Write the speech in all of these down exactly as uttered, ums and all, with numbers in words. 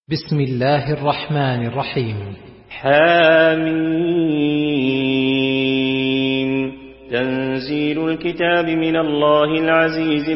بسم الله الرحمن الرحيم. حامين. تنزيل الكتاب من الله العزيز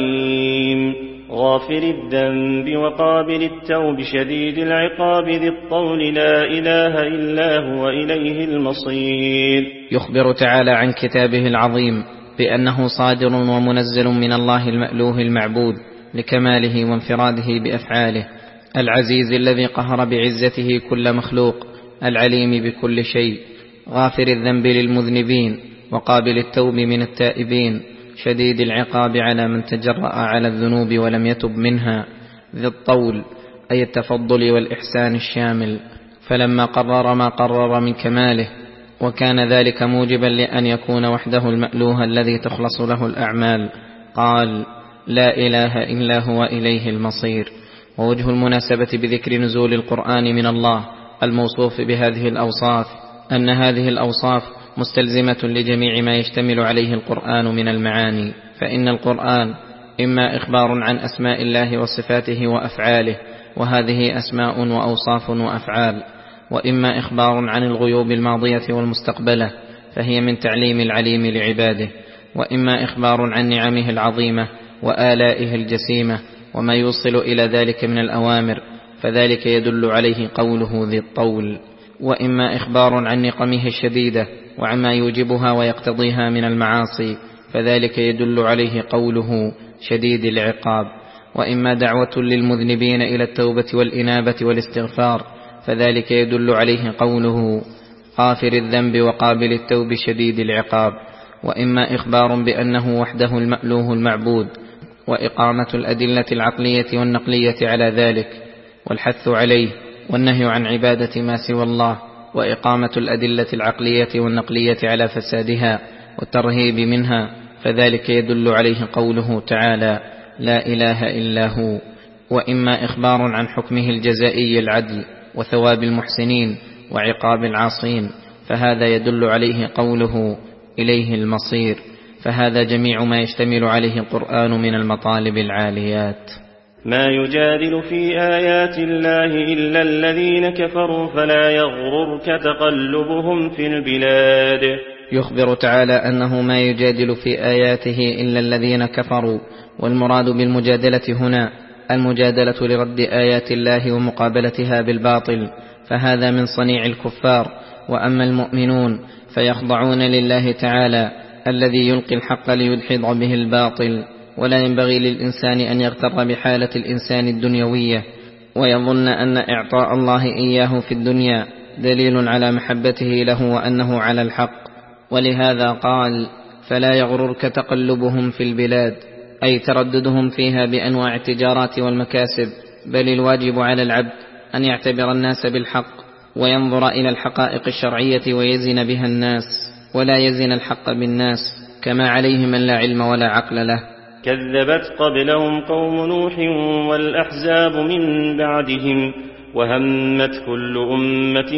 العليم، غافر الذنب وقابل التوب شديد العقاب ذي الطول، لا إله إلا هو إليه المصير. يخبر تعالى عن كتابه العظيم بأنه صادر ومنزل من الله المألوه المعبود لكماله وانفراده بأفعاله، العزيز الذي قهر بعزته كل مخلوق، العليم بكل شيء، غافر الذنب للمذنبين وقابل التوب من التائبين، شديد العقاب على من تجرأ على الذنوب ولم يتب منها، ذي الطول أي التفضل والإحسان الشامل. فلما قرر ما قرر من كماله وكان ذلك موجبا لأن يكون وحده المألوه الذي تخلص له الأعمال، قال: لا إله إلا هو إليه المصير. ووجه المناسبة بذكر نزول القرآن من الله الموصوف بهذه الأوصاف أن هذه الأوصاف مستلزمة لجميع ما يشتمل عليه القرآن من المعاني، فإن القرآن إما إخبار عن أسماء الله وصفاته وأفعاله، وهذه أسماء وأوصاف وأفعال، وإما إخبار عن الغيوب الماضية والمستقبلة، فهي من تعليم العليم لعباده، وإما إخبار عن نعمه العظيمة وآلائه الجسيمة وما يوصل إلى ذلك من الأوامر، فذلك يدل عليه قوله ذي الطول، وإما إخبار عن نقمه الشديدة وعما يوجبها ويقتضيها من المعاصي، فذلك يدل عليه قوله شديد العقاب، وإما دعوة للمذنبين إلى التوبة والإنابة والاستغفار، فذلك يدل عليه قوله غافر الذنب وقابل التوب شديد العقاب، وإما إخبار بأنه وحده المألوه المعبود، وإقامة الأدلة العقلية والنقلية على ذلك والحث عليه والنهي عن عبادة ما سوى الله، وإقامة الأدلة العقلية والنقلية على فسادها والترهيب منها، فذلك يدل عليه قوله تعالى لا إله إلا هو. وإما إخبار عن حكمه الجزائي العدل وثواب المحسنين وعقاب العاصين، فهذا يدل عليه قوله إليه المصير، فهذا جميع ما يشتمل عليه القرآن من المطالب العاليات. ما يجادل في آيات الله إلا الذين كفروا فلا يغررك تقلبهم في البلاد. يخبر تعالى أنه ما يجادل في آياته إلا الذين كفروا، والمراد بالمجادلة هنا المجادلة لرد آيات الله ومقابلتها بالباطل، فهذا من صنيع الكفار. وأما المؤمنون فيخضعون لله تعالى الذي يلقي الحق ليدحض به الباطل، ولا ينبغي للإنسان أن يغتر بحالة الإنسان الدنيوية ويظن أن إعطاء الله إياه في الدنيا دليل على محبته له وأنه على الحق، ولهذا قال فلا يغررك تقلبهم في البلاد، أي ترددهم فيها بأنواع التجارات والمكاسب، بل الواجب على العبد أن يعتبر الناس بالحق وينظر إلى الحقائق الشرعية ويزن بها الناس، ولا يزن الحق بالناس، كما عليه من لا علم ولا عقل له. كذبت قبلهم قوم نوح والأحزاب من بعدهم، وهمت كل أمة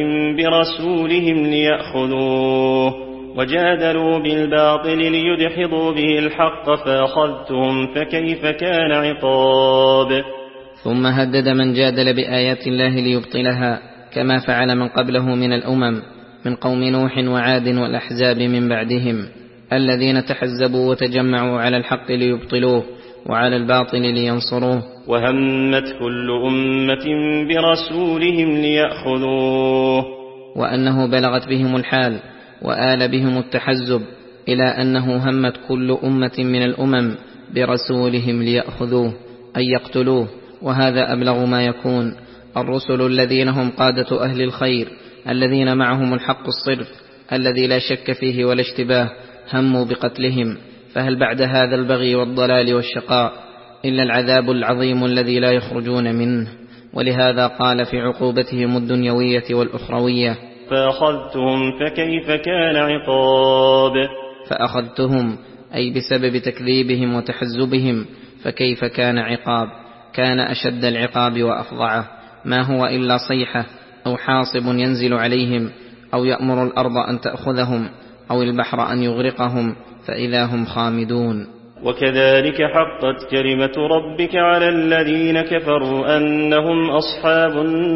برسولهم ليأخذوه، وجادلوا بالباطل ليدحضوا به الحق فأخذتهم فكيف كان عقاب. ثم هدد من جادل بآيات الله ليبطلها كما فعل من قبله من الأمم من قوم نوح وعاد والأحزاب من بعدهم، الذين تحزبوا وتجمعوا على الحق ليبطلوه وعلى الباطل لينصروه. وهمت كل أمة برسولهم ليأخذوه، وأنه بلغت بهم الحال وآل بهم التحزب إلى أنه همت كل أمة من الأمم برسولهم ليأخذوه أي يقتلوه، وهذا أبلغ ما يكون. الرسل الذين هم قادة أهل الخير الذين معهم الحق الصرف الذي لا شك فيه ولا اشتباه هموا بقتلهم، فهل بعد هذا البغي والضلال والشقاء إلا العذاب العظيم الذي لا يخرجون منه؟ ولهذا قال في عقوبتهم الدنيوية والأخروية فأخذتهم فكيف كان عقاب. فأخذتهم أي بسبب تكذيبهم وتحزبهم، فكيف كان عقاب، كان أشد العقاب وأفظعه، ما هو إلا صيحة أو حاصب ينزل عليهم، أو يأمر الأرض أن تأخذهم، أو البحر أن يغرقهم فإذا هم خامدون. وكذلك حقت كلمة ربك على الذين كفروا أنهم أصحاب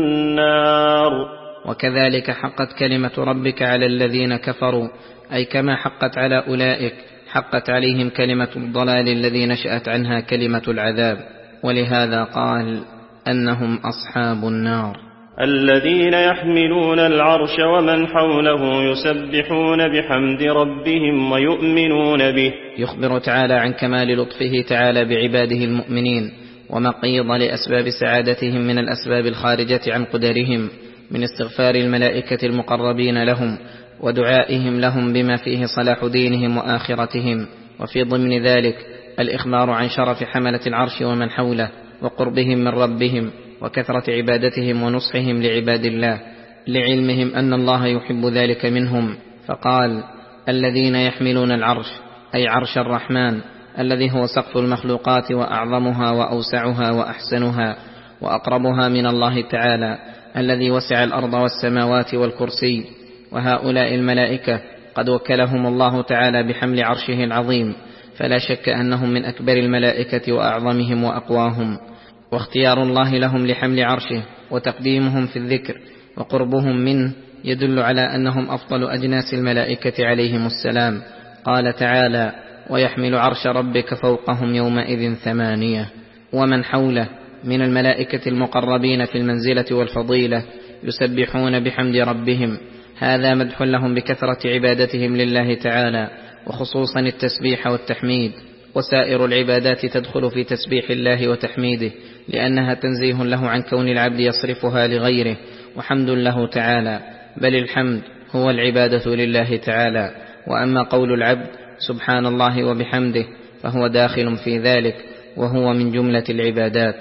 النار. وكذلك حقت كلمة ربك على الذين كفروا، أي كما حقت على أولئك حقت عليهم كلمة الضلال الذي نشأت عنها كلمة العذاب، ولهذا قال أنهم أصحاب النار. الذين يحملون العرش ومن حوله يسبحون بحمد ربهم ويؤمنون به. يخبر تعالى عن كمال لطفه تعالى بعباده المؤمنين، ومقيض لأسباب سعادتهم من الأسباب الخارجة عن قدرهم، من استغفار الملائكة المقربين لهم ودعائهم لهم بما فيه صلاح دينهم وآخرتهم. وفي ضمن ذلك الإخبار عن شرف حملة العرش ومن حوله وقربهم من ربهم وكثرة عبادتهم ونصحهم لعباد الله، لعلمهم أن الله يحب ذلك منهم، فقال الذين يحملون العرش، أي عرش الرحمن الذي هو سقف المخلوقات وأعظمها وأوسعها وأحسنها وأقربها من الله تعالى، الذي وسع الأرض والسماوات والكرسي. وهؤلاء الملائكة قد وكلهم الله تعالى بحمل عرشه العظيم، فلا شك أنهم من أكبر الملائكة وأعظمهم وأقواهم. واختيار الله لهم لحمل عرشه وتقديمهم في الذكر وقربهم منه يدل على أنهم أفضل أجناس الملائكة عليهم السلام. قال تعالى ويحمل عرش ربك فوقهم يومئذ ثمانية. ومن حوله من الملائكة المقربين في المنزلة والفضيلة يسبحون بحمد ربهم، هذا مدح لهم بكثرة عبادتهم لله تعالى، وخصوصا التسبيح والتحميد. وسائر العبادات تدخل في تسبيح الله وتحميده، لأنها تنزيه له عن كون العبد يصرفها لغيره، وحمد له تعالى، بل الحمد هو العبادة لله تعالى. وأما قول العبد سبحان الله وبحمده فهو داخل في ذلك، وهو من جملة العبادات.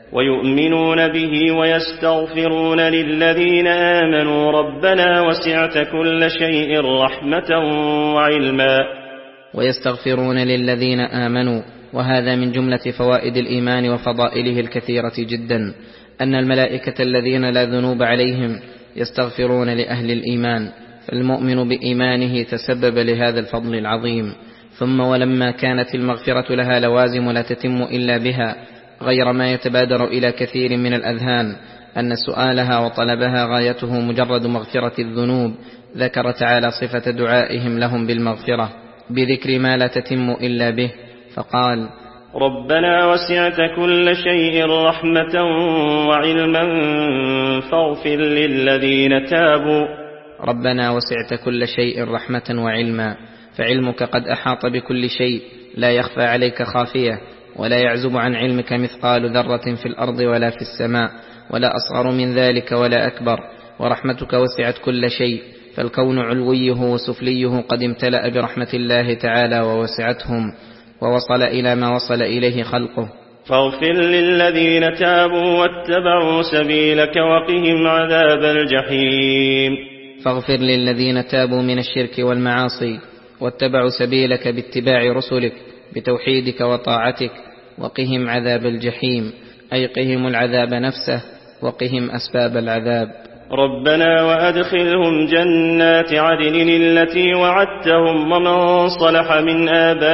ويؤمنون به ويستغفرون للذين آمنوا ربنا وسعت كل شيء رحمة وعلما. ويستغفرون للذين آمنوا، وهذا من جملة فوائد الإيمان وفضائله الكثيرة جدا، أن الملائكة الذين لا ذنوب عليهم يستغفرون لأهل الإيمان، فالمؤمن بإيمانه تسبب لهذا الفضل العظيم. ثم ولما كانت المغفرة لها لوازم لا تتم إلا بها، غير ما يتبادر إلى كثير من الأذهان أن سؤالها وطلبها غايته مجرد مغفرة الذنوب، ذكر تعالى صفة دعائهم لهم بالمغفرة بذكر ما لا تتم إلا به، فقال ربنا وسعت كل شيء رحمة وعلما فاغفر للذين تابوا. ربنا وسعت كل شيء رحمة وعلما، فعلمك قد أحاط بكل شيء، لا يخفى عليك خافية، ولا يعزب عن علمك مثقال ذرة في الأرض ولا في السماء، ولا أصغر من ذلك ولا أكبر. ورحمتك وسعت كل شيء، فالكون علويه وسفليه قد امتلأ برحمة الله تعالى ووسعتهم، ووصل إلى ما وصل إليه خلقه. فاغفر للذين تابوا واتبعوا سبيلك وقهم عذاب الجحيم. فاغفر للذين تابوا من الشرك والمعاصي واتبعوا سبيلك باتباع رسلك بتوحيدك وطاعتك، وقهم عذاب الجحيم، أي قهم العذاب نفسه وقهم أسباب العذاب. ربنا وأدخلهم جنات عدن التي وعدتهم ومن صلح من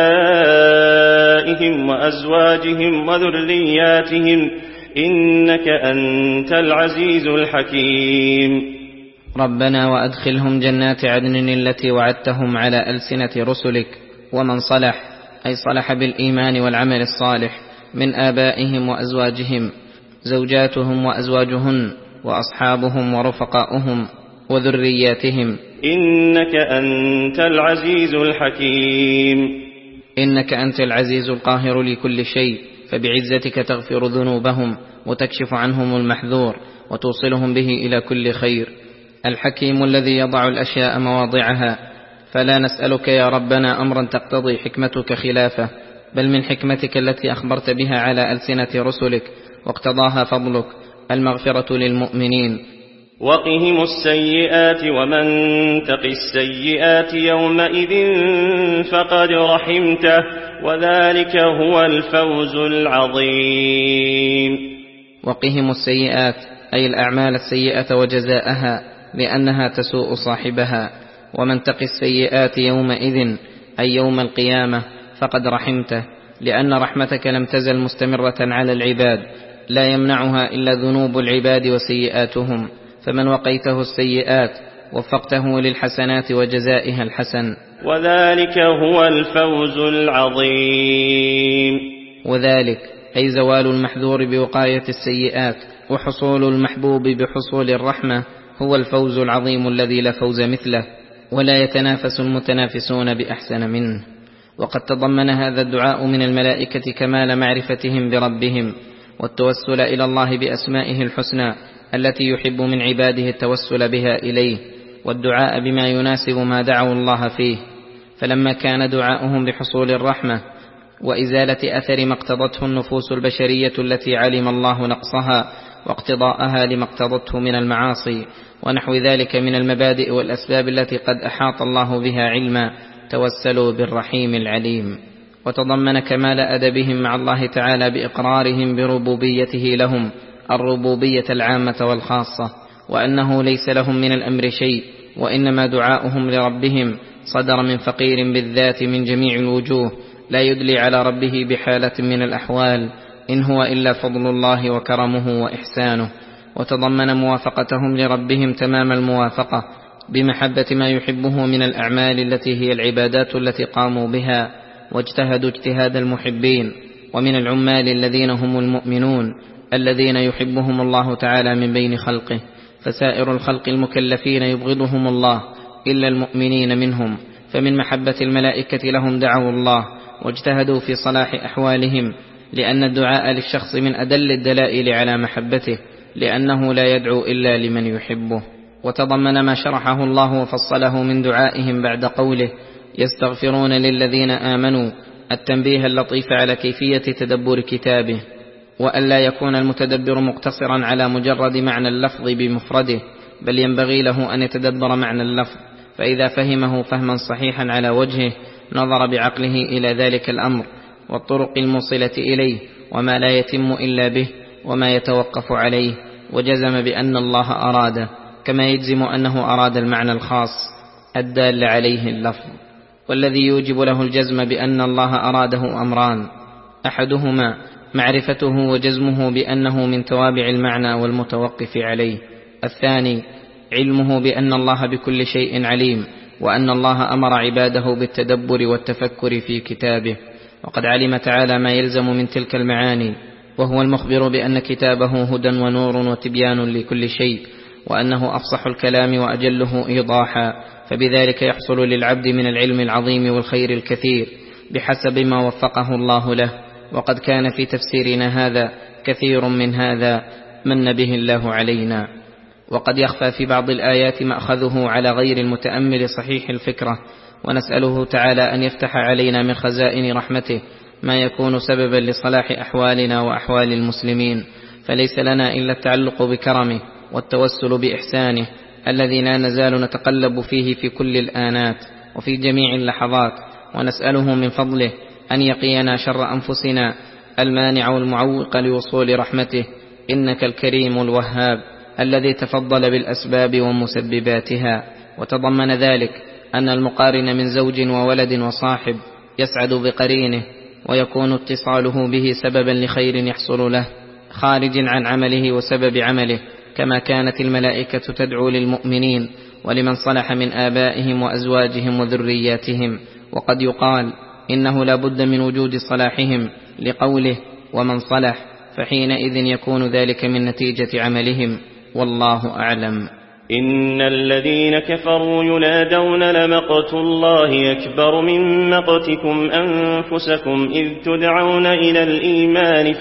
آبائهم وأزواجهم وذرياتهم إنك أنت العزيز الحكيم. ربنا وأدخلهم جنات عدن التي وعدتهم على ألسنة رسلك، ومن صلح أي صلح بالإيمان والعمل الصالح من آبائهم وأزواجهم، زوجاتهم وأزواجهن وأصحابهم ورفقاؤهم وذرياتهم إنك أنت العزيز الحكيم. إنك أنت العزيز القاهر لكل شيء، فبعزتك تغفر ذنوبهم وتكشف عنهم المحذور وتوصلهم به إلى كل خير. الحكيم الذي يضع الأشياء مواضعها، فلا نسألك يا ربنا أمرا تقتضي حكمتك خلافه، بل من حكمتك التي أخبرت بها على ألسنة رسلك واقتضاها فضلك المغفرة للمؤمنين. وقهم السيئات ومن تق السيئات يومئذ فقد رحمته وذلك هو الفوز العظيم. وقهم السيئات أي الأعمال السيئة وجزاءها، لأنها تسوء صاحبها. ومن تق السيئات يومئذ أي يوم القيامة فقد رحمته، لأن رحمتك لم تزل مستمرة على العباد لا يمنعها إلا ذنوب العباد وسيئاتهم، فمن وقيته السيئات وفقته للحسنات وجزائها الحسن، وذلك هو الفوز العظيم. وذلك أي زوال المحذور بوقاية السيئات وحصول المحبوب بحصول الرحمة هو الفوز العظيم الذي لا فوز مثله، ولا يتنافس المتنافسون بأحسن منه. وقد تضمن هذا الدعاء من الملائكة كمال معرفتهم بربهم، والتوسل إلى الله بأسمائه الحسنى التي يحب من عباده التوسل بها إليه، والدعاء بما يناسب ما دعوا الله فيه. فلما كان دعاؤهم بحصول الرحمة وإزالة أثر ما اقتضته النفوس البشرية التي علم الله نقصها واقتضاءها لما اقتضته من المعاصي ونحو ذلك من المبادئ والأسباب التي قد أحاط الله بها علما، توسلوا بالرحيم العليم. وتضمن كمال أدبهم مع الله تعالى بإقرارهم بربوبيته لهم، الربوبية العامة والخاصة، وأنه ليس لهم من الأمر شيء، وإنما دعاؤهم لربهم صدر من فقير بالذات من جميع الوجوه لا يدلي على ربه بحالة من الأحوال، إن هو إلا فضل الله وكرمه وإحسانه. وتضمن موافقتهم لربهم تمام الموافقة بمحبة ما يحبه من الأعمال التي هي العبادات التي قاموا بها واجتهدوا اجتهاد المحبين، ومن العمال الذين هم المؤمنون الذين يحبهم الله تعالى من بين خلقه، فسائر الخلق المكلفين يبغضهم الله إلا المؤمنين منهم. فمن محبة الملائكة لهم دعوا الله واجتهدوا في صلاح أحوالهم، لأن الدعاء للشخص من أدل الدلائل على محبته، لأنه لا يدعو إلا لمن يحبه. وتضمن ما شرحه الله وفصله من دعائهم بعد قوله يستغفرون للذين آمنوا التنبيه اللطيف على كيفية تدبر كتابه، وألا يكون المتدبر مقتصرا على مجرد معنى اللفظ بمفرده، بل ينبغي له أن يتدبر معنى اللفظ، فإذا فهمه فهما صحيحا على وجهه نظر بعقله إلى ذلك الأمر والطرق الموصلة إليه وما لا يتم إلا به وما يتوقف عليه، وجزم بأن الله أراد، كما يجزم أنه أراد المعنى الخاص الدال عليه اللفظ. والذي يوجب له الجزم بأن الله أراده أمران: أحدهما معرفته وجزمه بأنه من توابع المعنى والمتوقف عليه، الثاني علمه بأن الله بكل شيء عليم، وأن الله أمر عباده بالتدبر والتفكر في كتابه. وقد علم تعالى ما يلزم من تلك المعاني، وهو المخبر بأن كتابه هدى ونور وتبيان لكل شيء، وأنه أفصح الكلام وأجله إيضاحا، فبذلك يحصل للعبد من العلم العظيم والخير الكثير بحسب ما وفقه الله له. وقد كان في تفسيرنا هذا كثير من هذا من به الله علينا. وقد يخفى في بعض الآيات مأخذه على غير المتأمل صحيح الفكرة، ونسأله تعالى أن يفتح علينا من خزائن رحمته ما يكون سببا لصلاح أحوالنا وأحوال المسلمين، فليس لنا إلا التعلق بكرمه والتوسل بإحسانه الذي لا نزال نتقلب فيه في كل الآنات وفي جميع اللحظات، ونسأله من فضله أن يقينا شر أنفسنا المانع والمعوق لوصول رحمته، إنك الكريم الوهاب الذي تفضل بالأسباب ومسبباتها. وتضمن ذلك أن المقارن من زوج وولد وصاحب يسعد بقرينه، ويكون اتصاله به سببا لخير يحصل له خارج عن عمله وسبب عمله، كما كانت الملائكة تدعو للمؤمنين ولمن صلح من آبائهم وأزواجهم وذرياتهم. وقد يقال إنه لا بد من وجود صلاحهم لقوله ومن صلح، فحينئذ يكون ذلك من نتيجة عملهم، والله أعلم. إن الذين كفروا ينادون لمقت الله أكبر من مقتكم أنفسكم إذ تدعون إلى الإيمان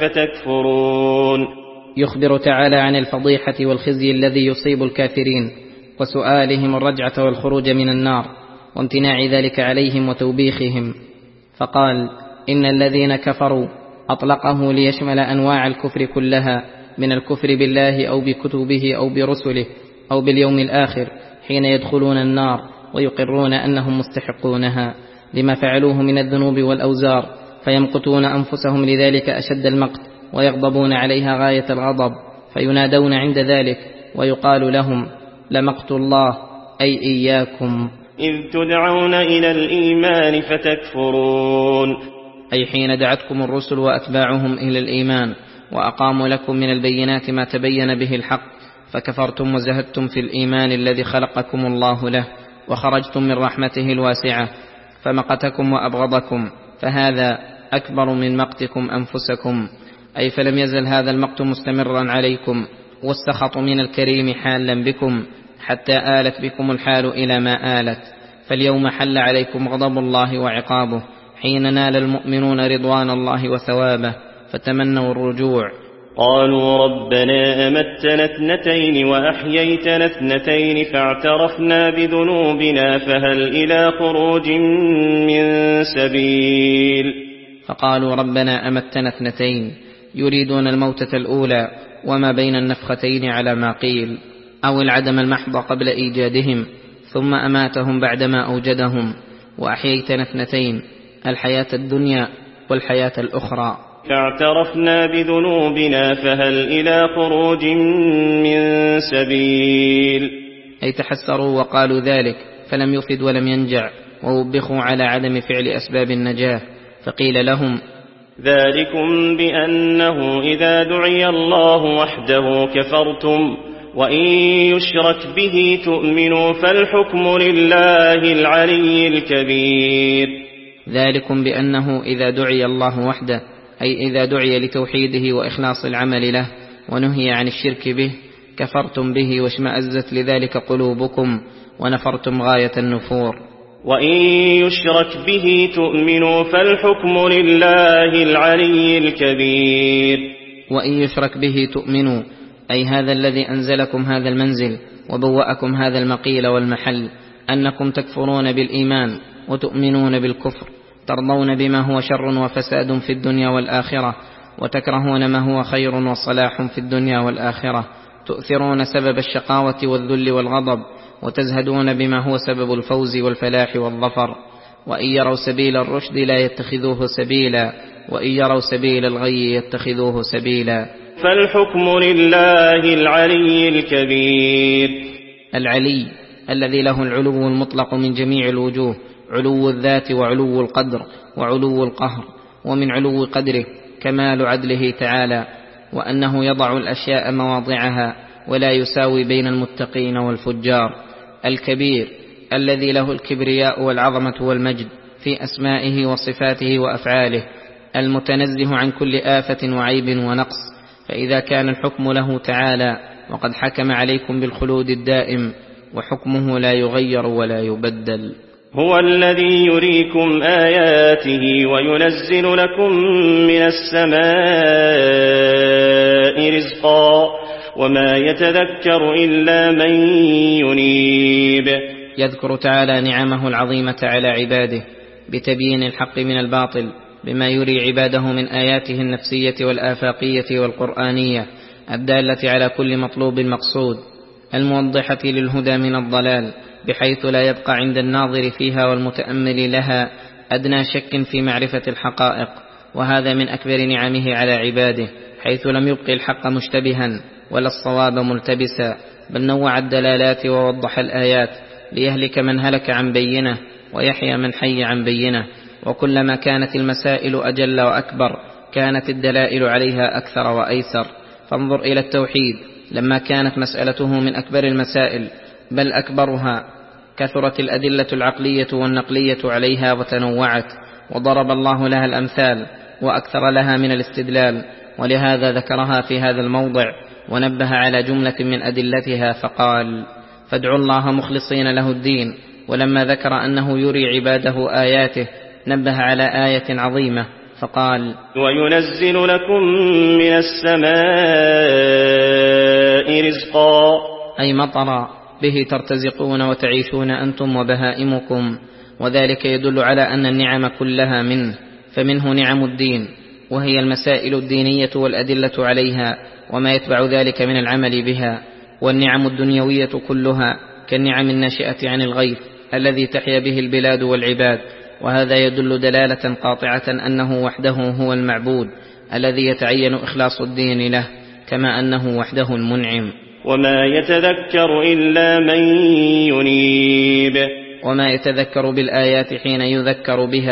فتكفرون. يخبر تعالى عن الفضيحة والخزي الذي يصيب الكافرين وسؤالهم الرجعة والخروج من النار وامتناع ذلك عليهم وتوبيخهم، فقال إن الذين كفروا أطلقه ليشمل أنواع الكفر كلها، من الكفر بالله أو بكتبه أو برسله أو باليوم الآخر، حين يدخلون النار ويقرون أنهم مستحقونها لما فعلوه من الذنوب والأوزار، فيمقتون أنفسهم لذلك أشد المقت ويغضبون عليها غاية الغضب، فينادون عند ذلك ويقال لهم لمقت الله أي إياكم إذ تدعون إلى الإيمان فتكفرون. أي حين دعتكم الرسل وأتباعهم إلى الإيمان وأقاموا لكم من البينات ما تبين به الحق، فكفرتم وزهدتم في الإيمان الذي خلقكم الله له، وخرجتم من رحمته الواسعة فمقتكم وأبغضكم، فهذا أكبر من مقتكم أنفسكم، أي فلم يزل هذا المقت مستمرا عليكم، والسخط من الكريم حالا بكم حتى آلت بكم الحال إلى ما آلت. فاليوم حل عليكم غضب الله وعقابه حين نال المؤمنون رضوان الله وثوابه، فتمنوا الرجوع. قالوا ربنا أمتنا اثنتين وأحييتنا اثنتين فاعترفنا بذنوبنا فهل إلى خروج من سبيل. فقالوا ربنا أمتنا اثنتين، يريدون الموتة الأولى وما بين النفختين على ما قيل، أو العدم المحض قبل إيجادهم، ثم أماتهم بعدما أوجدهم. وأحييتنا اثنتين، الحياة الدنيا والحياة الأخرى. فاعترفنا بذنوبنا فهل إلى خروج من سبيل، أي تحسروا وقالوا ذلك فلم يفد ولم ينجع، ووبخوا على عدم فعل أسباب النجاة، فقيل لهم ذلكم بأنه إذا دعي الله وحده كفرتم وإن يشرك به تؤمنوا فالحكم لله العلي الكبير. ذلكم بأنه إذا دعي الله وحده، أي إذا دعي لتوحيده وإخلاص العمل له ونهي عن الشرك به كفرتم به واشمأزت لذلك قلوبكم ونفرتم غاية النفور. وإن يشرك به تؤمنوا فالحكم لله العلي الكبير. وإن يشرك به تؤمنوا، أي هذا الذي أنزلكم هذا المنزل وبوأكم هذا المقيل والمحل، أنكم تكفرون بالإيمان وتؤمنون بالكفر، ترضون بما هو شر وفساد في الدنيا والآخرة، وتكرهون ما هو خير وصلاح في الدنيا والآخرة، تؤثرون سبب الشقاوة والذل والغضب، وتزهدون بما هو سبب الفوز والفلاح والظفر. وإن يروا سبيل الرشد لا يتخذوه سبيلا، وإن يروا سبيل الغي يتخذوه سبيلا. فالحكم لله العلي الكبير. العلي الذي له العلو المطلق من جميع الوجوه، علو الذات وعلو القدر وعلو القهر، ومن علو قدره كمال عدله تعالى، وأنه يضع الأشياء مواضعها ولا يساوي بين المتقين والفجار. الكبير الذي له الكبرياء والعظمة والمجد في أسمائه وصفاته وأفعاله، المتنزه عن كل آفة وعيب ونقص. فإذا كان الحكم له تعالى وقد حكم عليكم بالخلود الدائم، وحكمه لا يغير ولا يبدل. هو الذي يريكم آياته وينزل لكم من السماء رزقا وما يتذكر إلا من ينيب. يذكر تعالى نعمه العظيمة على عباده بتبيين الحق من الباطل بما يري عباده من آياته النفسية والآفاقية والقرآنية الدالة على كل مطلوب مقصود، الموضحة للهدى من الضلال، بحيث لا يبقى عند الناظر فيها والمتأمل لها أدنى شك في معرفة الحقائق. وهذا من أكبر نعمه على عباده، حيث لم يبق الحق مشتبها ولا الصواب ملتبسا، بل نوع الدلالات ووضح الآيات ليهلك من هلك عن بينه ويحيى من حي عن بينه. وكلما كانت المسائل أجل وأكبر كانت الدلائل عليها أكثر وأيسر. فانظر إلى التوحيد، لما كانت مسألته من أكبر المسائل بل أكبرها، كثرت الأدلة العقلية والنقلية عليها وتنوعت، وضرب الله لها الأمثال وأكثر لها من الاستدلال، ولهذا ذكرها في هذا الموضع ونبه على جملة من أدلتها فقال: فادعوا الله مخلصين له الدين. ولما ذكر أنه يري عباده آياته نبه على آية عظيمة فقال: وينزل لكم من السماء رزقا، أي مطرا به ترتزقون وتعيشون أنتم وبهائمكم. وذلك يدل على أن النعم كلها منه، فمنه نعم الدين وهي المسائل الدينية والأدلة عليها وما يتبع ذلك من العمل بها، والنعم الدنيوية كلها كالنعم الناشئة عن الغيث الذي تحيا به البلاد والعباد. وهذا يدل دلالة قاطعة أنه وحده هو المعبود الذي يتعين إخلاص الدين له، كما أنه وحده المنعم. وما يتذكر إلا من ينيب. وما يتذكر بالآيات حين يذكر بها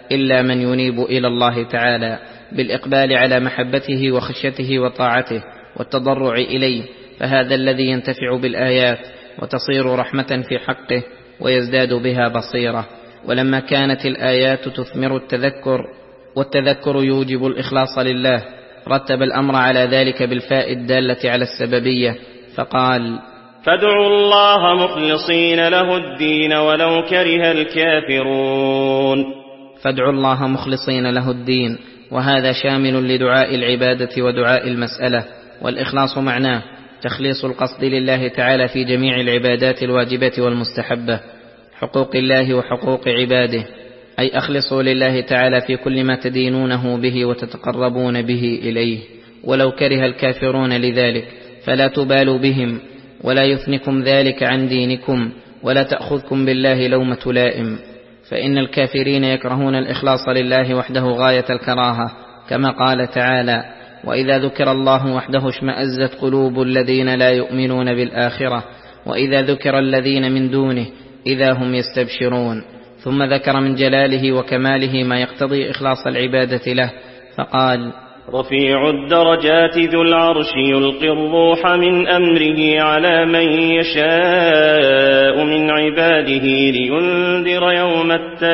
إلا من ينيب إلى الله تعالى بالإقبال على محبته وخشيته وطاعته والتضرع إليه، فهذا الذي ينتفع بالآيات وتصير رحمة في حقه ويزداد بها بصيرة. ولما كانت الآيات تثمر التذكر والتذكر يوجب الإخلاص لله، رتب الأمر على ذلك بالفاء الدالة على السببية فقال: فادعوا الله مخلصين له الدين ولو كره الكافرون. فادعوا الله مخلصين له الدين، وهذا شامل لدعاء العبادة ودعاء المسألة. والإخلاص معناه تخليص القصد لله تعالى في جميع العبادات الواجبة والمستحبة، حقوق الله وحقوق عباده، أي أخلصوا لله تعالى في كل ما تدينونه به وتتقربون به إليه، ولو كره الكافرون لذلك فلا تبالوا بهم، ولا يثنكم ذلك عن دينكم، ولا تأخذكم بالله لومة لائم، فإن الكافرين يكرهون الإخلاص لله وحده غاية الكراهة، كما قال تعالى: وإذا ذكر الله وحده اشمأزت قلوب الذين لا يؤمنون بالآخرة، وإذا ذكر الذين من دونه إذا هم يستبشرون. ثم ذكر من جلاله وكماله ما يقتضي إخلاص العبادة له فقال: رفيع الدرجات ذو العرش يلقي الروح من أمره على من يشاء من عباده لينذر يوم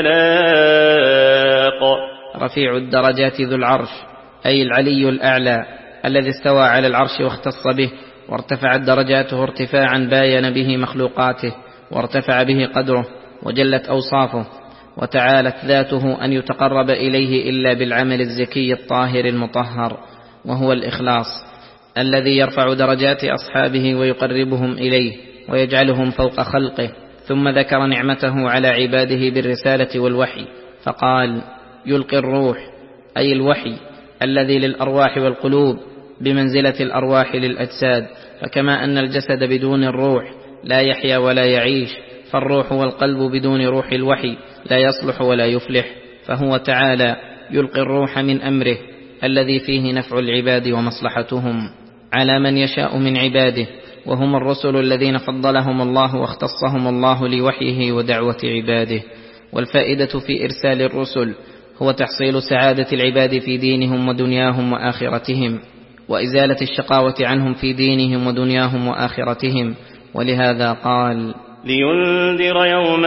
التلاق. رفيع الدرجات ذو العرش أي العلي الأعلى الذي استوى على العرش واختص به، وارتفعت درجاته ارتفاعا باين به مخلوقاته، وارتفع به قدره، وجلت أوصافه، وتعالت ذاته أن يتقرب إليه إلا بالعمل الزكي الطاهر المطهر، وهو الإخلاص الذي يرفع درجات أصحابه ويقربهم إليه ويجعلهم فوق خلقه. ثم ذكر نعمته على عباده بالرسالة والوحي فقال: يلقي الروح أي الوحي الذي للأرواح والقلوب بمنزلة الأرواح للأجساد، فكما أن الجسد بدون الروح لا يحيا ولا يعيش، فالروح والقلب بدون روح الوحي لا يصلح ولا يفلح، فهو تعالى يلقي الروح من أمره الذي فيه نفع العباد ومصلحتهم على من يشاء من عباده، وهم الرسل الذين فضلهم الله واختصهم الله لوحيه ودعوة عباده. والفائدة في إرسال الرسل هو تحصيل سعادة العباد في دينهم ودنياهم وآخرتهم، وإزالة الشقاوة عنهم في دينهم ودنياهم وآخرتهم. ولهذا قال: لينذر يوم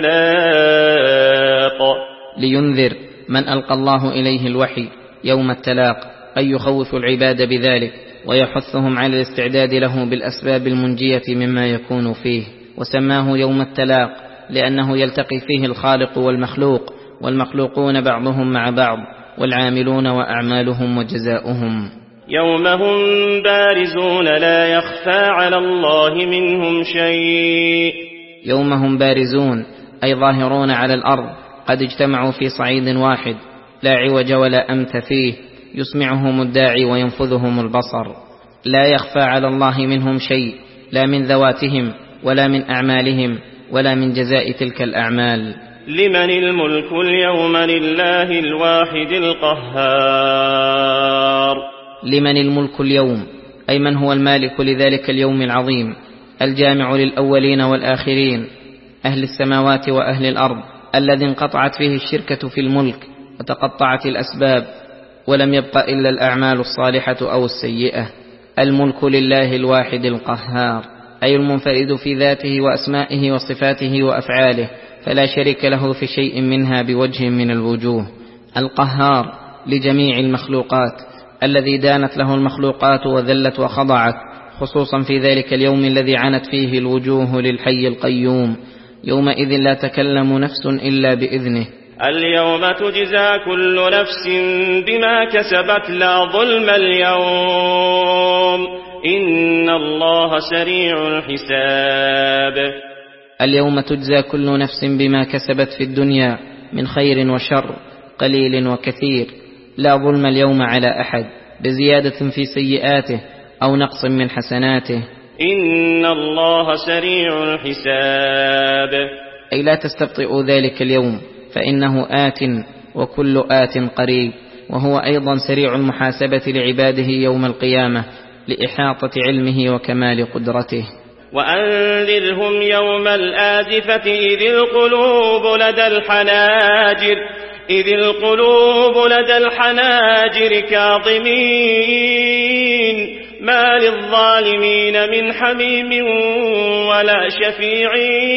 التلاق. لينذر من ألقى الله إليه الوحي يوم التلاق، أي يخوف العباد بذلك ويحثهم على الاستعداد له بالأسباب المنجية مما يكون فيه. وسماه يوم التلاق لأنه يلتقي فيه الخالق والمخلوق، والمخلوقون بعضهم مع بعض، والعاملون وأعمالهم وجزاؤهم. يوم هم بارزون لا يخفى على الله منهم شيء. يوم هم بارزون أي ظاهرون على الأرض، قد اجتمعوا في صعيد واحد لا عوج ولا أمت فيه، يسمعهم الداعي وينفذهم البصر. لا يخفى على الله منهم شيء، لا من ذواتهم ولا من أعمالهم ولا من جزاء تلك الأعمال. لمن الملك اليوم لله الواحد القهار. لمن الملك اليوم أي من هو المالك لذلك اليوم العظيم الجامع للأولين والآخرين، أهل السماوات وأهل الأرض، الذي انقطعت فيه الشركة في الملك وتقطعت الأسباب ولم يبق إلا الأعمال الصالحة أو السيئة. الملك لله الواحد القهار أي المنفرد في ذاته وأسمائه وصفاته وأفعاله، فلا شريك له في شيء منها بوجه من الوجوه. القهار لجميع المخلوقات الذي دانت له المخلوقات وذلت وخضعت، خصوصا في ذلك اليوم الذي عنت فيه الوجوه للحي القيوم، يومئذ لا تكلم نفس إلا بإذنه. اليوم تجزى كل نفس بما كسبت لا ظلم اليوم إن الله سريع الحساب. اليوم تجزى كل نفس بما كسبت في الدنيا من خير وشر قليل وكثير، لا ظلم اليوم على أحد بزيادة في سيئاته أو نقص من حسناته. إن الله سريع الحساب أي لا تستبطئوا ذلك اليوم، فإنه آت وكل آت قريب، وهو أيضا سريع المحاسبة لعباده يوم القيامة لإحاطة علمه وكمال قدرته. وأنذرهم يوم الآزفة إذ القلوب لدى الحناجر إذ القلوب لدى الحناجر كاظمين ما للظالمين من حميم ولا شفيع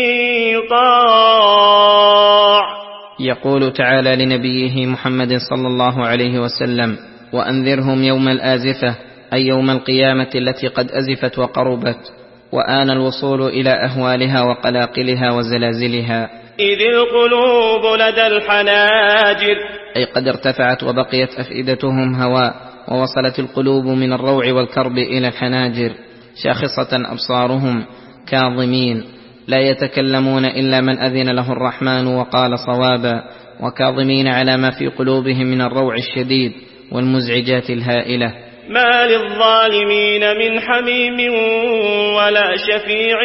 يطاع. يقول تعالى لنبيه محمد صلى الله عليه وسلم: وأنذرهم يوم الآزفة، أي يوم القيامة التي قد أزفت وقربت، وآن الوصول إلى أهوالها وقلاقلها وزلازلها. إذ القلوب لدى الحناجر، أي قد ارتفعت وبقيت أفئدتهم هواء، ووصلت القلوب من الروع والكرب إلى الحناجر، شاخصة أبصارهم كاظمين، لا يتكلمون إلا من أذن له الرحمن وقال صوابا، وكاظمين على ما في قلوبهم من الروع الشديد والمزعجات الهائلة. ما للظالمين من حميم ولا شفيع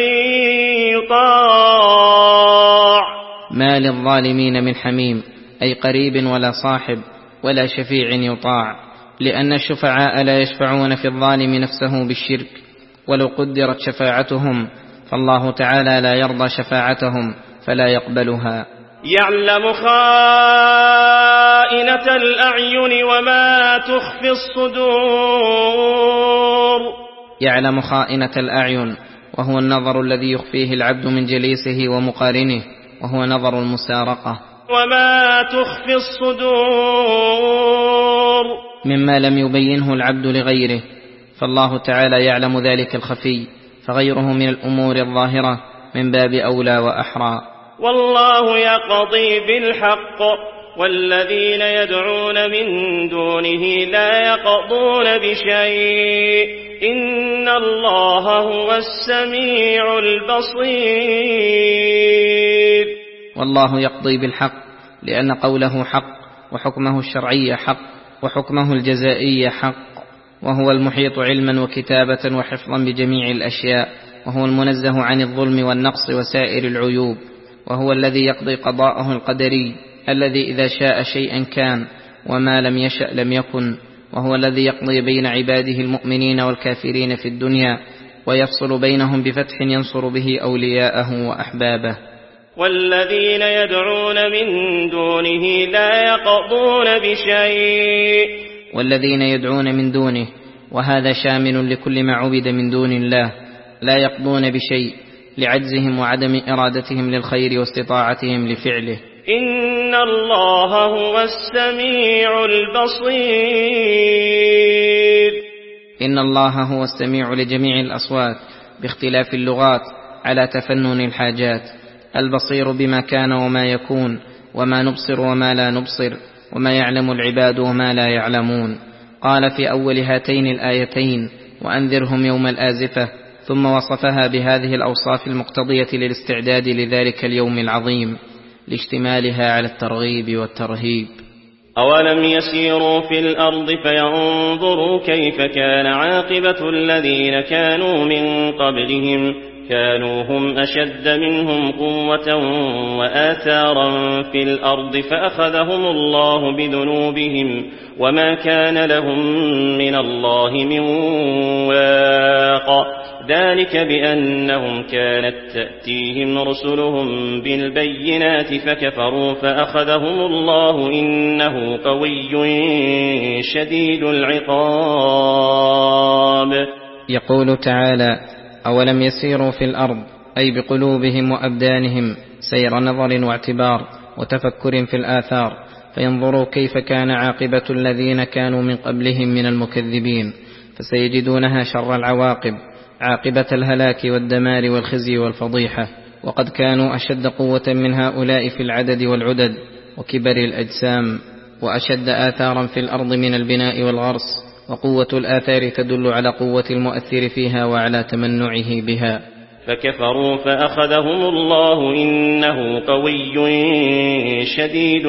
يطاع. ما للظالمين من حميم، أي قريب ولا صاحب ولا شفيع يطاع، لأن الشفعاء لا يشفعون في الظالم نفسه بالشرك، ولو قدرت شفاعتهم فالله تعالى لا يرضى شفاعتهم فلا يقبلها. يعلم خائنة الأعين وما تخفي الصدور. يعلم خائنة الأعين، وهو النظر الذي يخفيه العبد من جليسه ومقارنه، وهو نظر المسارقة. وما تخفي الصدور، مما لم يبينه العبد لغيره، فالله تعالى يعلم ذلك الخفي، فغيره من الأمور الظاهرة من باب أولى وأحرى. والله يقضي بالحق، والذين يدعون من دونه لا يقضون بشيء، إن الله هو السميع البصير. والله يقضي بالحق، لأن قوله حق، وحكمه الشرعي حق، وحكمه الجزائي حق، وهو المحيط علما وكتابة وحفظا بجميع الأشياء، وهو المنزه عن الظلم والنقص وسائر العيوب، وهو الذي يقضي قضاءه القدري الذي إذا شاء شيئا كان، وما لم يشأ لم يكن، وهو الذي يقضي بين عباده المؤمنين والكافرين في الدنيا، ويفصل بينهم بفتح ينصر به أولياءه وأحبابه. والذين يدعون من دونه لا يقضون بشيء. والذين يدعون من دونه، وهذا شامل لكل ما عبد من دون الله، لا يقضون بشيء لعجزهم وعدم إرادتهم للخير واستطاعتهم لفعله. إن الله هو السميع البصير. إن الله هو السميع لجميع الأصوات باختلاف اللغات على تفنن الحاجات، البصير بما كان وما يكون، وما نبصر وما لا نبصر، وما يعلم العباد وما لا يعلمون. قال في أول هاتين الآيتين: وأنذرهم يوم الآزفة، ثم وصفها بهذه الأوصاف المقتضية للاستعداد لذلك اليوم العظيم، لاشتمالها على الترغيب والترهيب. أولم يسيروا في الأرض فينظروا كيف كان عاقبة الذين كانوا من قبلهم، كانوا هم أشد منهم قوة وآثارا في الأرض فأخذهم الله بذنوبهم وما كان لهم من الله من واق، ذلك بأنهم كانت تأتيهم رسلهم بالبينات فكفروا فأخذهم الله إنه قوي شديد العقاب. يقول تعالى: أولم يسيروا في الأرض، أي بقلوبهم وأبدانهم سير نظر واعتبار وتفكر في الآثار، فينظروا كيف كان عاقبة الذين كانوا من قبلهم من المكذبين، فسيجدونها شر العواقب، عاقبة الهلاك والدمار والخزي والفضيحة، وقد كانوا أشد قوة من هؤلاء في العدد والعدد وكبر الأجسام، وأشد آثارا في الأرض من البناء والغرس، وقوة الآثار تدل على قوة المؤثر فيها وعلى تمنعه بها. فكفروا فأخذهم الله إنه قوي شديد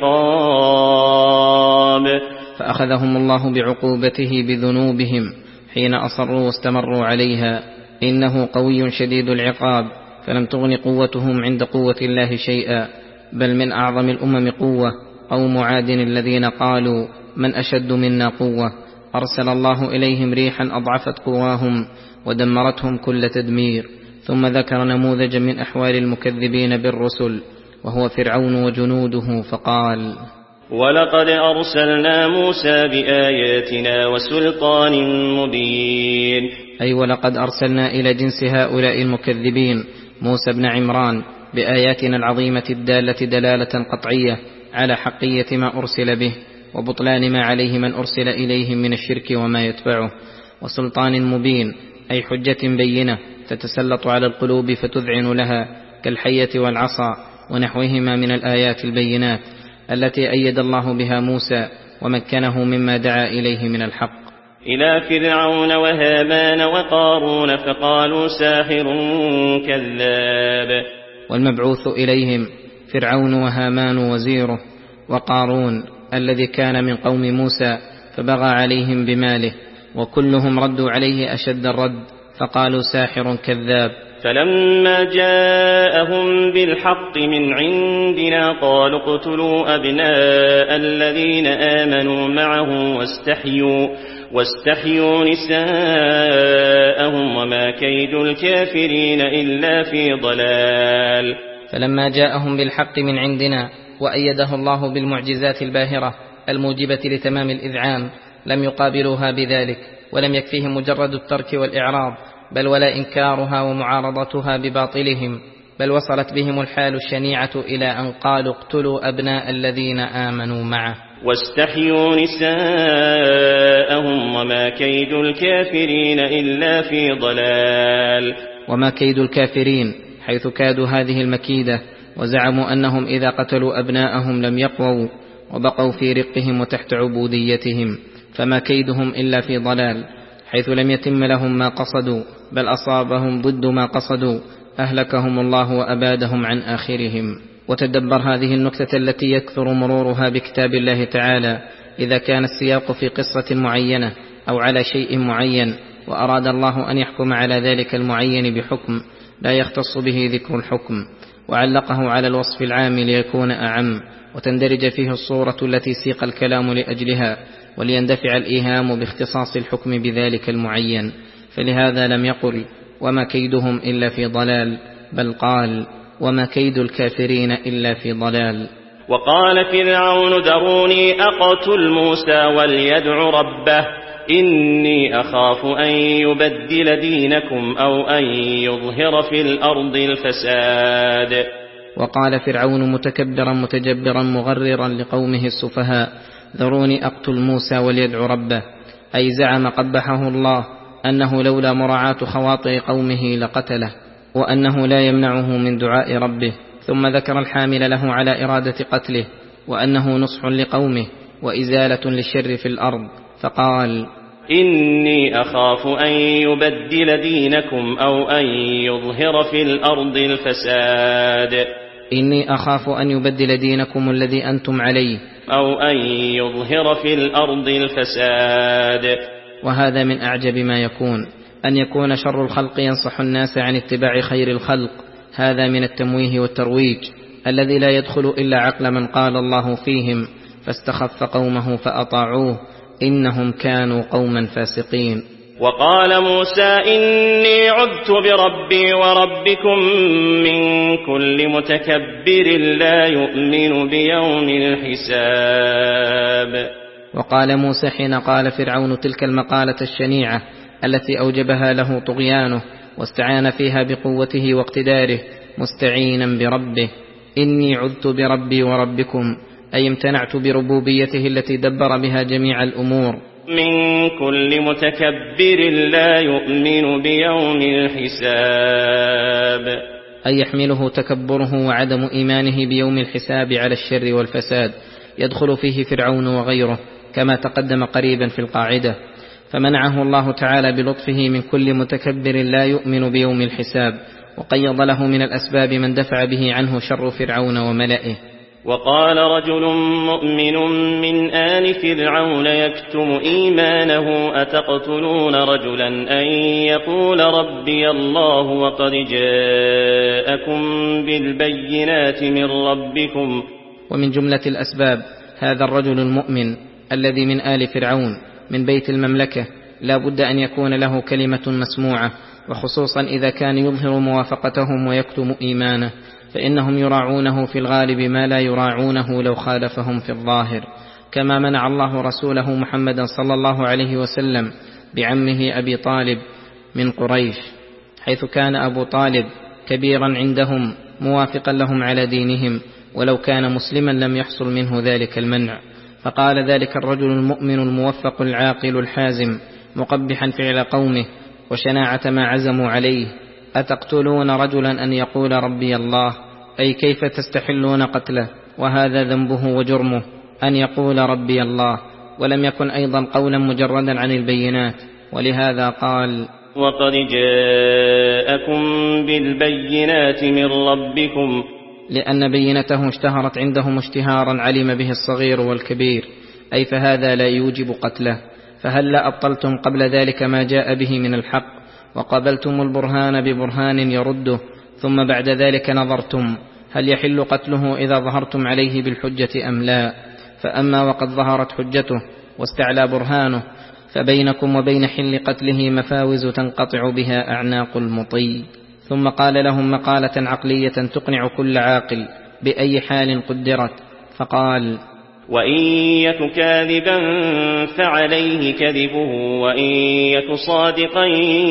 العقاب. فأخذهم الله بعقوبته بذنوبهم حين أصروا واستمروا عليها، إنه قوي شديد العقاب، فلم تغن قوتهم عند قوة الله شيئا، بل من أعظم الأمم قوة قوم عاد الذين قالوا: من أشد منا قوة، أرسل الله إليهم ريحا أضعفت قواهم ودمرتهم كل تدمير. ثم ذكر نموذجا من أحوال المكذبين بالرسل، وهو فرعون وجنوده، فقال: ولقد أرسلنا موسى بآياتنا وسلطان مبين. أي ولقد أرسلنا إلى جنس هؤلاء المكذبين موسى بن عمران بآياتنا العظيمة الدالة دلالة قطعية على حقية ما أرسل به وبطلان ما عليه من أرسل إليهم من الشرك وما يتبعه، وسلطان مبين أي حجة بينة تتسلط على القلوب فتذعن لها كالحية والعصا ونحوهما من الآيات البينات التي أيد الله بها موسى ومكنه مما دعا إليه من الحق. إلى فرعون وهامان وقارون فقالوا ساحر كذاب. والمبعوث إليهم فرعون وهامان وزيره، وقارون الذي كان من قوم موسى فبغى عليهم بماله، وكلهم ردوا عليه أشد الرد فقالوا ساحر كذاب. فلما جاءهم بالحق من عندنا قالوا اقتلوا أبناء الذين آمنوا معه واستحيوا, واستحيوا نساءهم وما كيد الكافرين إلا في ضلال. فلما جاءهم بالحق من عندنا وأيده الله بالمعجزات الباهرة الموجبة لتمام الإذعان لم يقابلوها بذلك، ولم يكفيهم مجرد الترك والإعراض، بل ولا إنكارها ومعارضتها بباطلهم، بل وصلت بهم الحال الشنيعة إلى أن قالوا اقتلوا أبناء الذين آمنوا معه واستحيوا نساءهم وما كيد الكافرين إلا في ضلال. وما كيد الكافرين حيث كادوا هذه المكيدة وزعموا أنهم إذا قتلوا أبناءهم لم يقووا وبقوا في رقهم وتحت عبوديتهم، فما كيدهم إلا في ضلال، حيث لم يتم لهم ما قصدوا بل أصابهم ضد ما قصدوا، أهلكهم الله وأبادهم عن آخرهم. وتدبر هذه النكتة التي يكثر مرورها بكتاب الله تعالى إذا كان السياق في قصة معينة أو على شيء معين وأراد الله أن يحكم على ذلك المعين بحكم لا يختص به ذكر الحكم، وعلقه على الوصف العام ليكون أعم وتندرج فيه الصورة التي سيق الكلام لأجلها وليندفع الإيهام باختصاص الحكم بذلك المعين، فلهذا لم يقل وما كيدهم إلا في ضلال، بل قال وما كيد الكافرين إلا في ضلال. وقال فرعون ذروني أقتل موسى وليدع ربه إني أخاف أن يبدل دينكم أو أن يظهر في الأرض الفساد. وقال فرعون متكبرا متجبرا مغررا لقومه السفهاء ذروني أقتل موسى وليدع ربه، أي زعم قبحه الله أنه لولا مراعاة خواطر قومه لقتله، وأنه لا يمنعه من دعاء ربه، ثم ذكر الحامل له على إرادة قتله وأنه نصح لقومه وإزالة للشر في الأرض، فقال إني أخاف أن يبدل دينكم أو أن يظهر في الأرض الفساد. إني أخاف أن يبدل دينكم الذي أنتم عليه أو أن يظهر في الأرض الفساد. وهذا من أعجب ما يكون، أن يكون شر الخلق ينصح الناس عن اتباع خير الخلق، هذا من التمويه والترويج الذي لا يدخل إلا عقل من قال الله فيهم فاستخف قومه فأطاعوه إنهم كانوا قوما فاسقين. وقال موسى إني عذت بربي وربكم من كل متكبر لا يؤمن بيوم الحساب. وقال موسى حين قال فرعون تلك المقالة الشنيعة التي أوجبها له طغيانه واستعان فيها بقوته واقتداره مستعينا بربه، إني عذت بربي وربكم، أي امتنعت بربوبيته التي دبر بها جميع الأمور. من كل متكبر لا يؤمن بيوم الحساب، أي يحمله تكبره وعدم إيمانه بيوم الحساب على الشر والفساد، يدخل فيه فرعون وغيره كما تقدم قريبا في القاعدة، فمنعه الله تعالى بلطفه من كل متكبر لا يؤمن بيوم الحساب، وقيض له من الأسباب من دفع به عنه شر فرعون وملئه. وقال رجل مؤمن من آل فرعون يكتم إيمانه أتقتلون رجلا أن يقول ربي الله وقد جاءكم بالبينات من ربكم. ومن جملة الأسباب هذا الرجل المؤمن الذي من آل فرعون من بيت المملكة لا بد أن يكون له كلمة مسموعة وخصوصا إذا كان يظهر موافقتهم ويكتم إيمانه، فإنهم يراعونه في الغالب ما لا يراعونه لو خالفهم في الظاهر، كما منع الله رسوله محمدا صلى الله عليه وسلم بعمه أبي طالب من قريش، حيث كان أبو طالب كبيرا عندهم موافقا لهم على دينهم، ولو كان مسلما لم يحصل منه ذلك المنع. فقال ذلك الرجل المؤمن الموفق العاقل الحازم مقبحا فعل قومه وشناعة ما عزموا عليه: أتقتلون رجلا أن يقول ربي الله؟ أي كيف تستحلون قتله وهذا ذنبه وجرمه أن يقول ربي الله، ولم يكن أيضا قولا مجردا عن البينات. ولهذا قال: وقد جاءكم بالبينات من ربكم، لأن بينته اشتهرت عندهم اشتهارا علم به الصغير والكبير، أي فهذا لا يوجب قتله. فهل لا أبطلتم قبل ذلك ما جاء به من الحق وقبلتم البرهان ببرهان يرده، ثم بعد ذلك نظرتم هل يحل قتله إذا ظهرتم عليه بالحجة أم لا؟ فأما وقد ظهرت حجته واستعلى برهانه فبينكم وبين حل قتله مفاوز تنقطع بها أعناق المطي. ثم قال لهم مقالة عقلية تقنع كل عاقل بأي حال قدرت، فقال: وإن يك كاذبا فعليه كذبه، وإن يك صادقا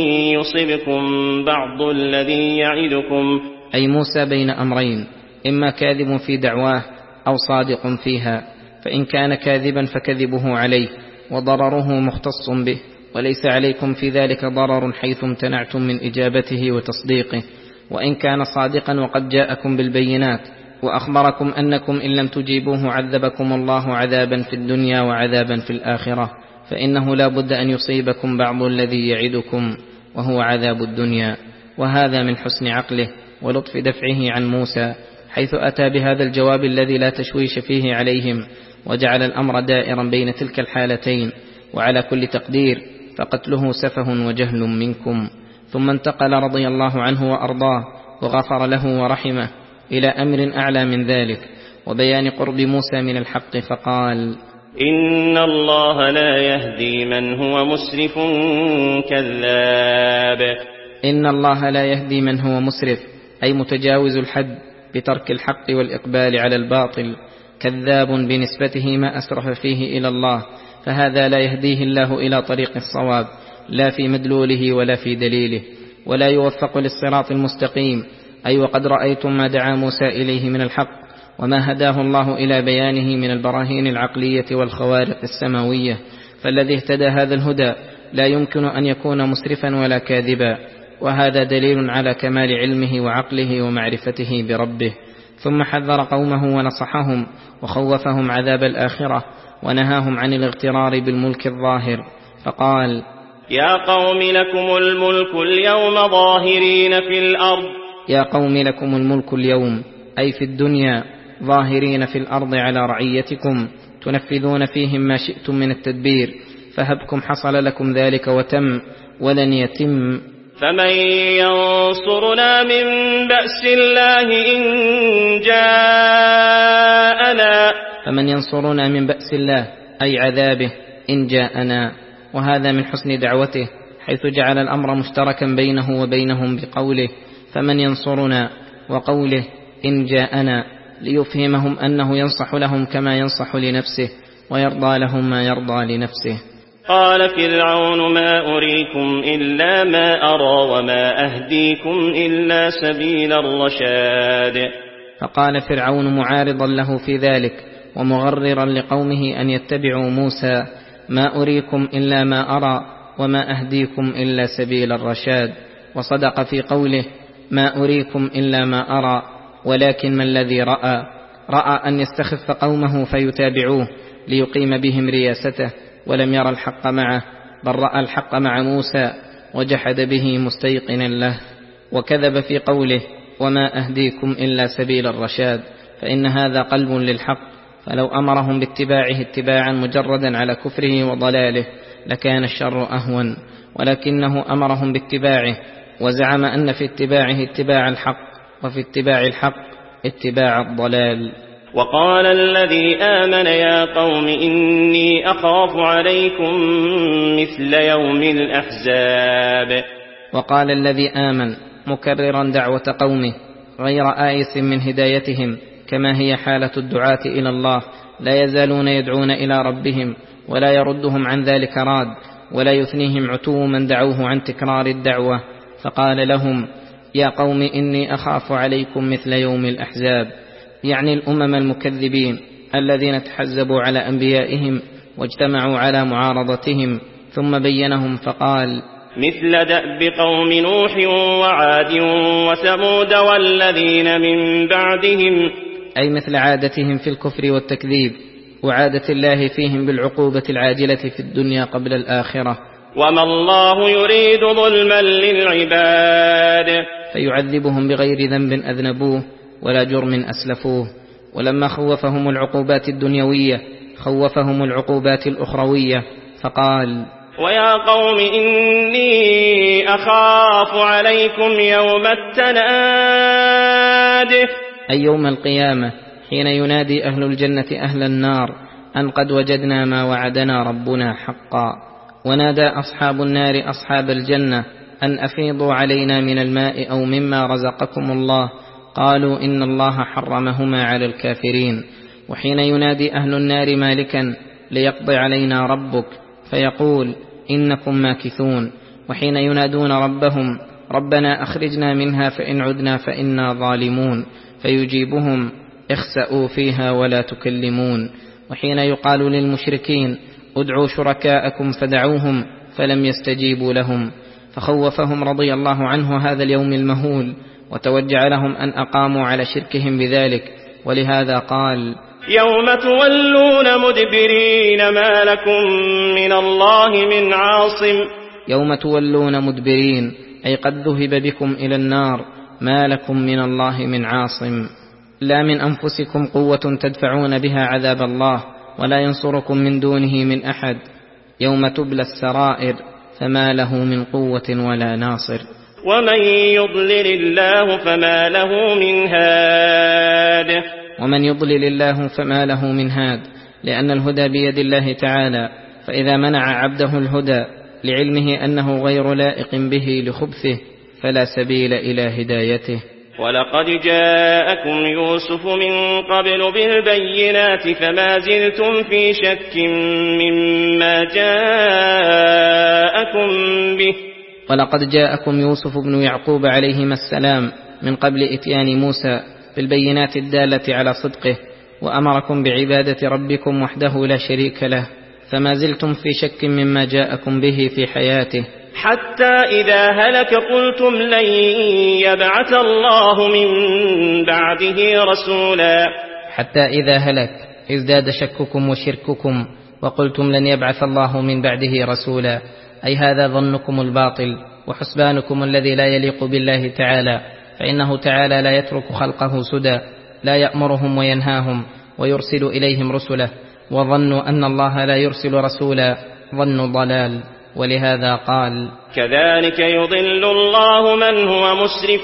يصبكم بعض الذي يعدكم. أي موسى بين أمرين: إما كاذب في دعواه أو صادق فيها، فإن كان كاذبا فكذبه عليه وضرره مختص به، وليس عليكم في ذلك ضرر حيث امتنعتم من إجابته وتصديقه. وإن كان صادقا وقد جاءكم بالبينات وأخبركم أنكم إن لم تجيبوه عذبكم الله عذابا في الدنيا وعذابا في الآخرة، فإنه لا بد أن يصيبكم بعض الذي يعدكم وهو عذاب الدنيا. وهذا من حسن عقله ولطف دفعه عن موسى، حيث أتى بهذا الجواب الذي لا تشويش فيه عليهم، وجعل الأمر دائرا بين تلك الحالتين. وعلى كل تقدير فقتله سفه وجهل منكم. ثم انتقل رضي الله عنه وأرضاه وغفر له ورحمه إلى أمر أعلى من ذلك وبيان قرب موسى من الحق، فقال: إن الله لا يهدي من هو مسرف كذاب. إن الله لا يهدي من هو مسرف، أي متجاوز الحد بترك الحق والإقبال على الباطل، كذاب بنسبته ما أسرف فيه إلى الله، فهذا لا يهديه الله إلى طريق الصواب لا في مدلوله ولا في دليله، ولا يوفق للصراط المستقيم. أي وقد رأيتم ما دعا موسى إليه من الحق وما هداه الله إلى بيانه من البراهين العقلية والخوارق السماوية، فالذي اهتدى هذا الهدى لا يمكن أن يكون مسرفا ولا كاذبا، وهذا دليل على كمال علمه وعقله ومعرفته بربه. ثم حذر قومه ونصحهم وخوفهم عذاب الآخرة ونهاهم عن الاغترار بالملك الظاهر، فقال: يا قوم لكم الملك اليوم ظاهرين في الأرض. يا قوم لكم الملك اليوم، أي في الدنيا، ظاهرين في الأرض على رعيتكم، تنفذون فيهم ما شئتم من التدبير، فهبكم حصل لكم ذلك وتم ولن يتم. فمن ينصرنا من بأس الله إن جاءنا. فمن ينصرنا من بأس الله أي عذابه إن جاءنا. وهذا من حسن دعوته، حيث جعل الأمر مشتركا بينه وبينهم بقوله فمن ينصرنا وقوله إن جاءنا، ليفهمهم أنه ينصح لهم كما ينصح لنفسه ويرضى لهم ما يرضى لنفسه. قال فرعون: ما أريكم إلا ما أرى وما أهديكم إلا سبيل الرشاد. فقال فرعون معارضا له في ذلك ومغررا لقومه أن يتبعوا موسى: ما أريكم إلا ما أرى وما أهديكم إلا سبيل الرشاد. وصدق في قوله ما أريكم إلا ما أرى، ولكن ما الذي رأى؟ رأى أن يستخف قومه فيتابعوه ليقيم بهم رياسته، ولم يرى الحق معه، بل رأى الحق مع موسى وجحد به مستيقنا له. وكذب في قوله وما أهديكم إلا سبيل الرشاد، فإن هذا قلب للحق، فلو أمرهم باتباعه اتباعا مجردا على كفره وضلاله لكان الشر أهون، ولكنه أمرهم باتباعه وزعم أن في اتباعه اتباع الحق، وفي اتباع الحق اتباع الضلال. وقال الذي آمن يا قوم إني أخاف عليكم مثل يوم الأحزاب. وقال الذي آمن مكررا دعوة قومه غير آيس من هدايتهم، كما هي حالة الدعاة إلى الله، لا يزالون يدعون إلى ربهم ولا يردهم عن ذلك راد، ولا يثنيهم عتو من دعوه عن تكرار الدعوة. فقال لهم: يا قوم إني أخاف عليكم مثل يوم الأحزاب، يعني الأمم المكذبين الذين تحزبوا على أنبيائهم واجتمعوا على معارضتهم، ثم بينهم فقال: مثل دأب قوم نوح وعاد وثمود والذين من بعدهم، أي مثل عادتهم في الكفر والتكذيب، وعادة الله فيهم بالعقوبة العاجلة في الدنيا قبل الآخرة. وما الله يريد ظلما للعباد، فيعذبهم بغير ذنب أذنبوه ولا جرم أسلفوه. ولما خوفهم العقوبات الدنيوية خوفهم العقوبات الأخروية، فقال: ويا قوم إني أخاف عليكم يوم التناد، أي يوم القيامة، حين ينادي أهل الجنة أهل النار أن قد وجدنا ما وعدنا ربنا حقا، ونادى أصحاب النار أصحاب الجنة أن أفيضوا علينا من الماء أو مما رزقكم الله، قالوا إن الله حرمهما على الكافرين. وحين ينادي أهل النار مالكا ليقضي علينا ربك، فيقول: إنكم ماكثون. وحين ينادون ربهم: ربنا أخرجنا منها فإن عدنا فإنا ظالمون، فيجيبهم: اخسأوا فيها ولا تكلمون. وحين يقال للمشركين: ادعوا شركاءكم فدعوهم فلم يستجيبوا لهم، فخوفهم رضي الله عنه هذا اليوم المهول، وتوجع لهم أن أقاموا على شركهم بذلك، ولهذا قال: يوم تولون مدبرين ما لكم من الله من عاصم. يوم تولون مدبرين، أي قد ذهب بكم إلى النار، ما لكم من الله من عاصم، لا من أنفسكم قوة تدفعون بها عذاب الله، ولا ينصركم من دونه من أحد. يوم تبلى السرائر، فما له من قوة ولا ناصر. ومن يضلل الله فما له من هاد. ومن يضلل الله فما له من هاد، لأن الهدى بيد الله تعالى، فإذا منع عبده الهدى لعلمه أنه غير لائق به لخبثه، فلا سبيل إلى هدايته. ولقد جاءكم يوسف من قبل بالبينات فما زلتم في شك مما جاءكم به. ولقد جاءكم يوسف بن يعقوب عليهما السلام من قبل إتيان موسى بالبينات الدالة على صدقه، وأمركم بعبادة ربكم وحده لا شريك له، فما زلتم في شك مما جاءكم به في حياته، حتى إذا هلك قلتم لن يبعث الله من بعده رسولا. حتى إذا هلك ازداد شككم وشرككم، وقلتم لن يبعث الله من بعده رسولا، أي هذا ظنكم الباطل وحسبانكم الذي لا يليق بالله تعالى، فإنه تعالى لا يترك خلقه سدى، لا يأمرهم وينهاهم ويرسل إليهم رسله، وظنوا أن الله لا يرسل رسولا ظن ضلال، ولهذا قال: كذلك يضل الله من هو مسرف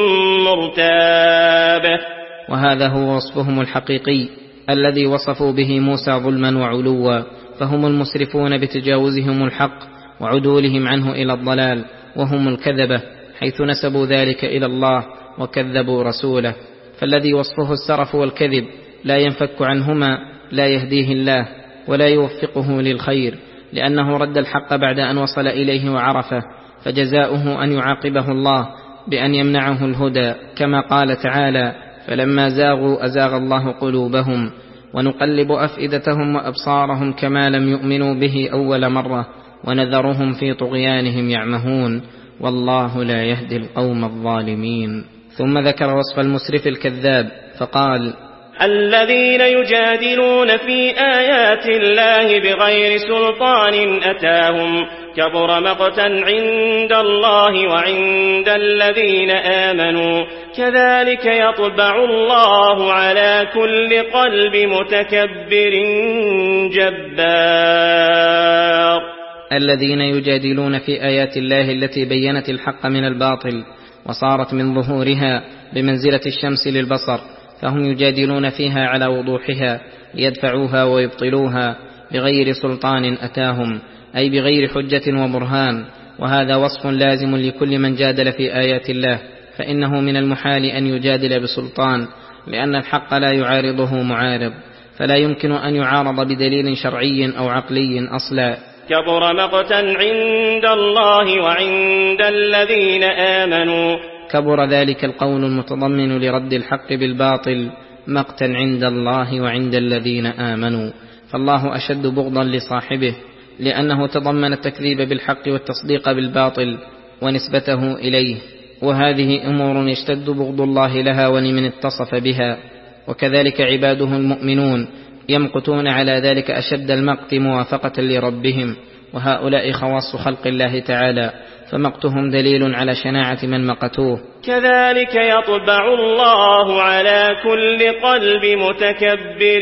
مرتاب. وهذا هو وصفهم الحقيقي الذي وصفوا به موسى ظلما وعلوا، فهم المسرفون بتجاوزهم الحق وعدولهم عنه إلى الضلال، وهم الكذبة حيث نسبوا ذلك إلى الله وكذبوا رسوله. فالذي وصفه السرف والكذب لا ينفك عنهما، لا يهديه الله ولا يوفقه للخير، لأنه رد الحق بعد أن وصل إليه وعرفه، فجزاؤه أن يعاقبه الله بأن يمنعه الهدى، كما قال تعالى: فلما زاغوا أزاغ الله قلوبهم، ونقلب أفئدتهم وأبصارهم كما لم يؤمنوا به أول مرة، ونذرهم في طغيانهم يعمهون، والله لا يهدي القوم الظالمين. ثم ذكر وصف المسرف الكذاب فقال: الذين يجادلون في آيات الله بغير سلطان أتاهم، كبر مقتا عند الله وعند الذين آمنوا، كذلك يطبع الله على كل قلب متكبر جبار. الذين يجادلون في آيات الله التي بينت الحق من الباطل وصارت من ظهورها بمنزلة الشمس للبصر، فهم يجادلون فيها على وضوحها ليدفعوها ويبطلوها بغير سلطان أتاهم، أي بغير حجة وبرهان، وهذا وصف لازم لكل من جادل في آيات الله، فإنه من المحال أن يجادل بسلطان، لأن الحق لا يعارضه معارض، فلا يمكن أن يعارض بدليل شرعي أو عقلي أصلا. كبر مقتا عند الله وعند الذين آمنوا. كبر ذلك القول المتضمن لرد الحق بالباطل مقتا عند الله وعند الذين آمنوا، فالله أشد بغضا لصاحبه، لأنه تضمن التكذيب بالحق والتصديق بالباطل ونسبته إليه، وهذه أمور يشتد بغض الله لها ولمن اتصف بها. وكذلك عباده المؤمنون يمقتون على ذلك أشد المقت موافقة لربهم، وهؤلاء خواص خلق الله تعالى، فمقتهم دليل على شناعة من مقتوه. كذلك يطبع الله على كل قلب متكبر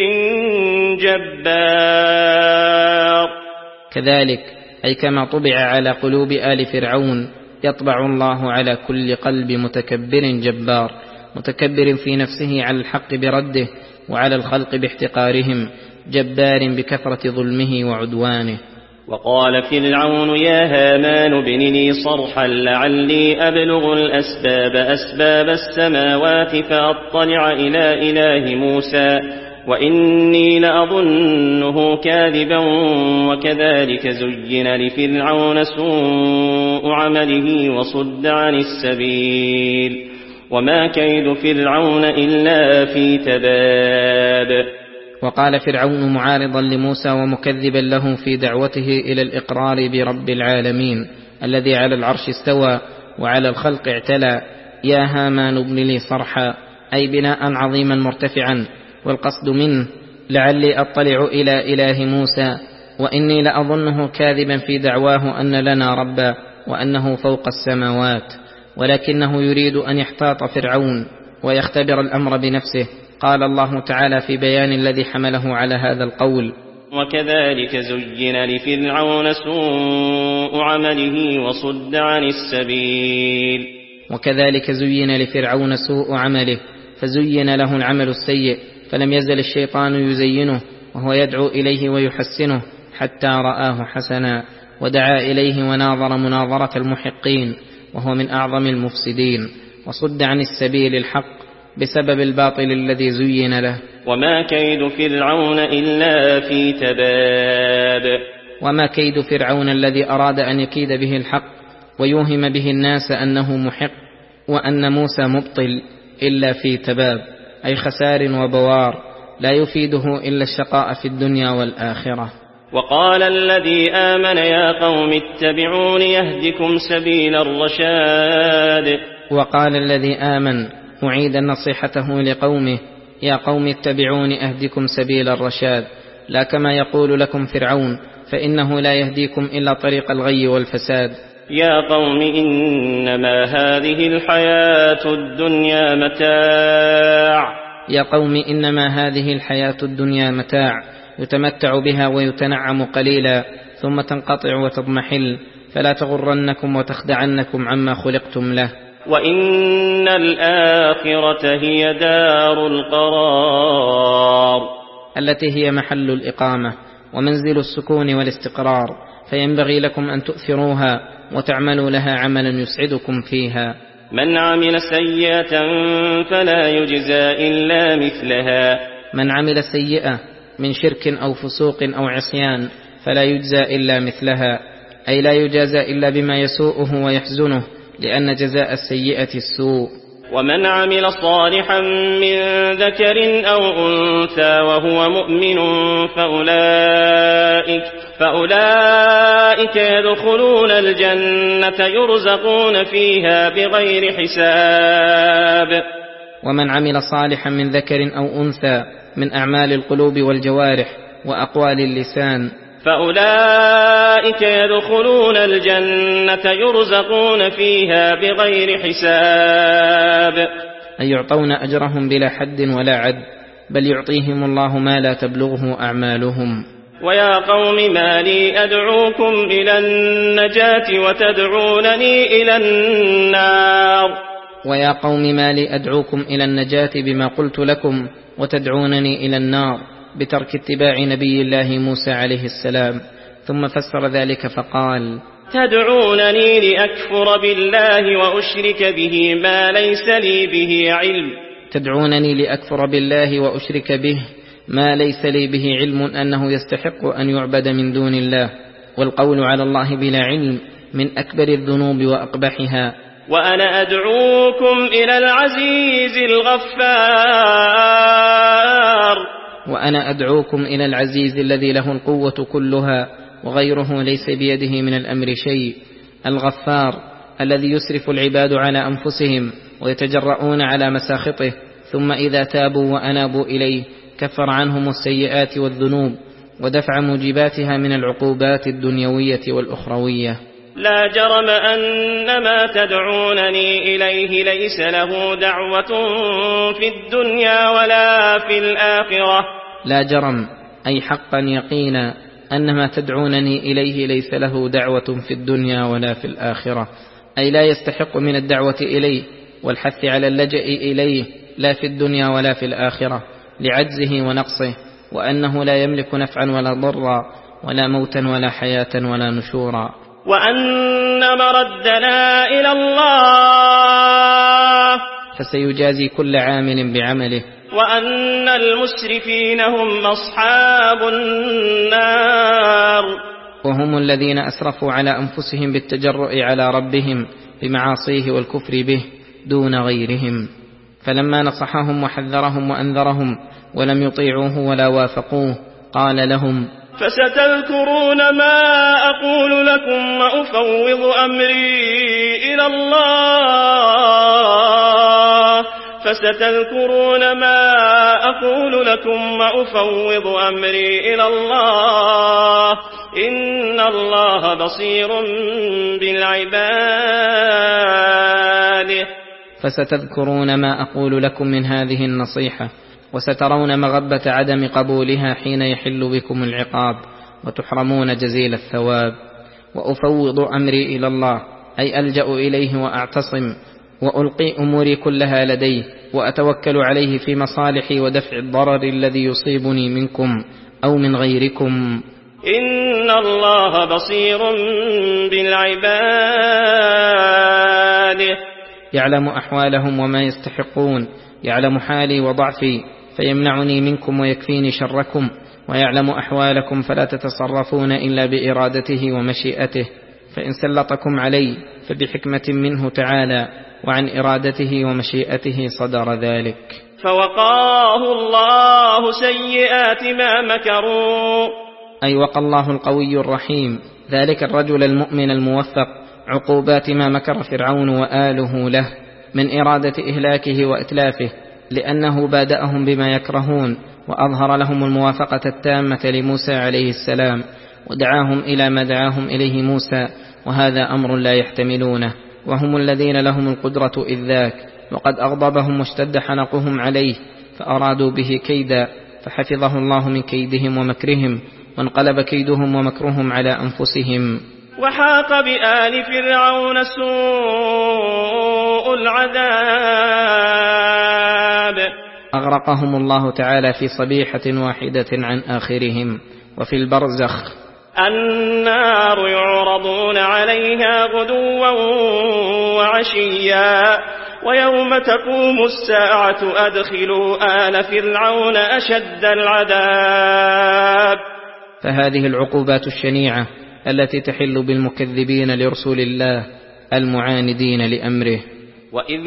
جبار. كذلك أي كما طبع على قلوب آل فرعون، يطبع الله على كل قلب متكبر جبار، متكبر في نفسه على الحق برده، وعلى الخلق باحتقارهم، جبار بكثرة ظلمه وعدوانه. وقال فرعون يا هامان ابن لي صرحا لعلي أبلغ الأسباب أسباب السماوات فأطلع إلى إله موسى وإني لأظنه كاذبا. وكذلك زين لفرعون سوء عمله وصد عن السبيل وما كيد فرعون إلا في تباب. وقال فرعون معارضا لموسى ومكذبا له في دعوته إلى الإقرار برب العالمين الذي على العرش استوى وعلى الخلق اعتلى: يا هامان ابن لي صرحا، أي بناء عظيما مرتفعا، والقصد منه لعلي أطلع إلى إله موسى وإني لأظنه كاذبا في دعواه أن لنا ربا وأنه فوق السماوات، ولكنه يريد أن يحتاط فرعون ويختبر الأمر بنفسه. قال الله تعالى في بيان الذي حمله على هذا القول: وكذلك زين لفرعون سوء عمله وصد عن السبيل. وكذلك زين لفرعون سوء عمله، فزين له العمل السيء، فلم يزل الشيطان يزينه وهو يدعو إليه ويحسنه حتى رآه حسنا، ودعا إليه وناظر مناظرة المحقين، وهو من أعظم المفسدين، وصد عن السبيل الحق بسبب الباطل الذي زين له. وما كيد فرعون إلا في تباب. وما كيد فرعون الذي أراد أن يكيد به الحق ويوهم به الناس أنه محق وأن موسى مبطل إلا في تباب، أي خسار وبوار لا يفيده إلا الشقاء في الدنيا والآخرة. وقال الذي آمن يا قوم اتبعون يهدكم سبيل الرشاد. وقال الذي آمن معيدا نصيحته لقومه: يا قوم اتبعون أهدكم سبيل الرشاد، لا كما يقول لكم فرعون، فإنه لا يهديكم إلا طريق الغي والفساد. يا قوم إنما هذه الحياة الدنيا متاع. يا قوم إنما هذه الحياة الدنيا متاع، يتمتع بها ويتنعم قليلا ثم تنقطع وتضمحل، فلا تغرنكم وتخدعنكم عما خلقتم له. وإن الآخرة هي دار القرار، التي هي محل الإقامة ومنزل السكون والاستقرار، فينبغي لكم أن تؤثروها وتعملوا لها عملا يسعدكم فيها. من عمل سيئة فلا يجزى إلا مثلها. من عمل سيئة من شرك أو فسوق أو عصيان فلا يجزى إلا مثلها، أي لا يجازى إلا بما يسوءه ويحزنه، لأن جزاء السيئة السوء. ومن عمل صالحا من ذكر أو أنثى وهو مؤمن فأولئك, فأولئك يدخلون الجنة يرزقون فيها بغير حساب. ومن عمل صالحا من ذكر أو أنثى من أعمال القلوب والجوارح وأقوال اللسان فأولئك يدخلون الجنة يرزقون فيها بغير حساب، أي يعطون أجرهم بلا حد ولا عد، بل يعطيهم الله ما لا تبلغه أعمالهم. ويا قوم ما لي أدعوكم إلى النجاة وتدعونني إلى النار. ويا قوم ما لي أدعوكم إلى النجاة بما قلت لكم وتدعونني إلى النار، بترك اتباع نبي الله موسى عليه السلام. ثم فسر ذلك فقال: تدعونني لأكفر بالله وأشرك به ما ليس لي به علم تدعونني لأكفر بالله وأشرك به ما ليس لي به علم أنه يستحق أن يعبد من دون الله، والقول على الله بلا علم من أكبر الذنوب وأقبحها. وأنا أدعوكم إلى العزيز الغفار وأنا أدعوكم إلى العزيز الذي له القوة كلها وغيره ليس بيده من الأمر شيء، الغفار الذي يسرف العباد على أنفسهم ويتجرؤون على مساخطه، ثم إذا تابوا وأنابوا إليه كفر عنهم السيئات والذنوب ودفع موجباتها من العقوبات الدنيوية والأخروية. لا جرم أن ما تدعونني إليه ليس له دعوة في الدنيا ولا في الآخرة. لا جرم أي حقا يقينا أن ما تدعونني إليه ليس له دعوة في الدنيا ولا في الآخرة، أي لا يستحق من الدعوة إليه والحث على اللجأ إليه لا في الدنيا ولا في الآخرة لعجزه ونقصه، وأنه لا يملك نفعا ولا ضرا ولا موتا ولا حياة ولا نشورا. وأن مردنا إلى الله فسيجازي كل عامل بعمله. وأن المسرفين هم أصحاب النار وهم الذين أسرفوا على أنفسهم بالتجرؤ على ربهم بمعاصيه والكفر به دون غيرهم، فلما نصحهم وحذرهم وأنذرهم ولم يطيعوه ولا وافقوه قال لهم: فستذكرون ما أقول لكم وأفوض أمري إلى الله فستذكرون ما أقول لكم وأفوض أمري إلى الله إن الله بصير بالعباد. فستذكرون ما أقول لكم من هذه النصيحة، وسترون مغبة عدم قبولها حين يحل بكم العقاب وتحرمون جزيل الثواب. وأفوض أمري إلى الله أي ألجأ إليه وأعتصم وألقي أموري كلها لديه وأتوكل عليه في مصالحي ودفع الضرر الذي يصيبني منكم أو من غيركم. إن الله بصير بالعباد. يعلم أحوالهم وما يستحقون، يعلم حالي وضعفي فيمنعني منكم ويكفيني شركم، ويعلم أحوالكم فلا تتصرفون إلا بإرادته ومشيئته، فإن سلطكم علي فبحكمة منه تعالى، وعن إرادته ومشيئته صدر ذلك. فوقاه الله سيئات ما مكروا، أي وقى الله القوي الرحيم ذلك الرجل المؤمن الموفق عقوبات ما مكر فرعون وآله له من إرادة إهلاكه وإتلافه، لأنه بادأهم بما يكرهون وأظهر لهم الموافقة التامة لموسى عليه السلام، ودعاهم إلى ما دعاهم إليه موسى، وهذا أمر لا يحتملونه، وهم الذين لهم القدرة إذ ذاك، وقد أغضبهم واشتد حنقهم عليه فأرادوا به كيدا، فحفظه الله من كيدهم ومكرهم، وانقلب كيدهم ومكرهم على أنفسهم. وحاق بآل فرعون سوء العذاب، أغرقهم الله تعالى في صبيحة واحدة عن آخرهم. وفي البرزخ النار يعرضون عليها غدوا وعشيا ويوم تقوم الساعة أدخلوا آل فرعون أشد العذاب. فهذه العقوبات الشنيعة التي تحل بالمكذبين لرسول الله المعاندين لأمره. وإذ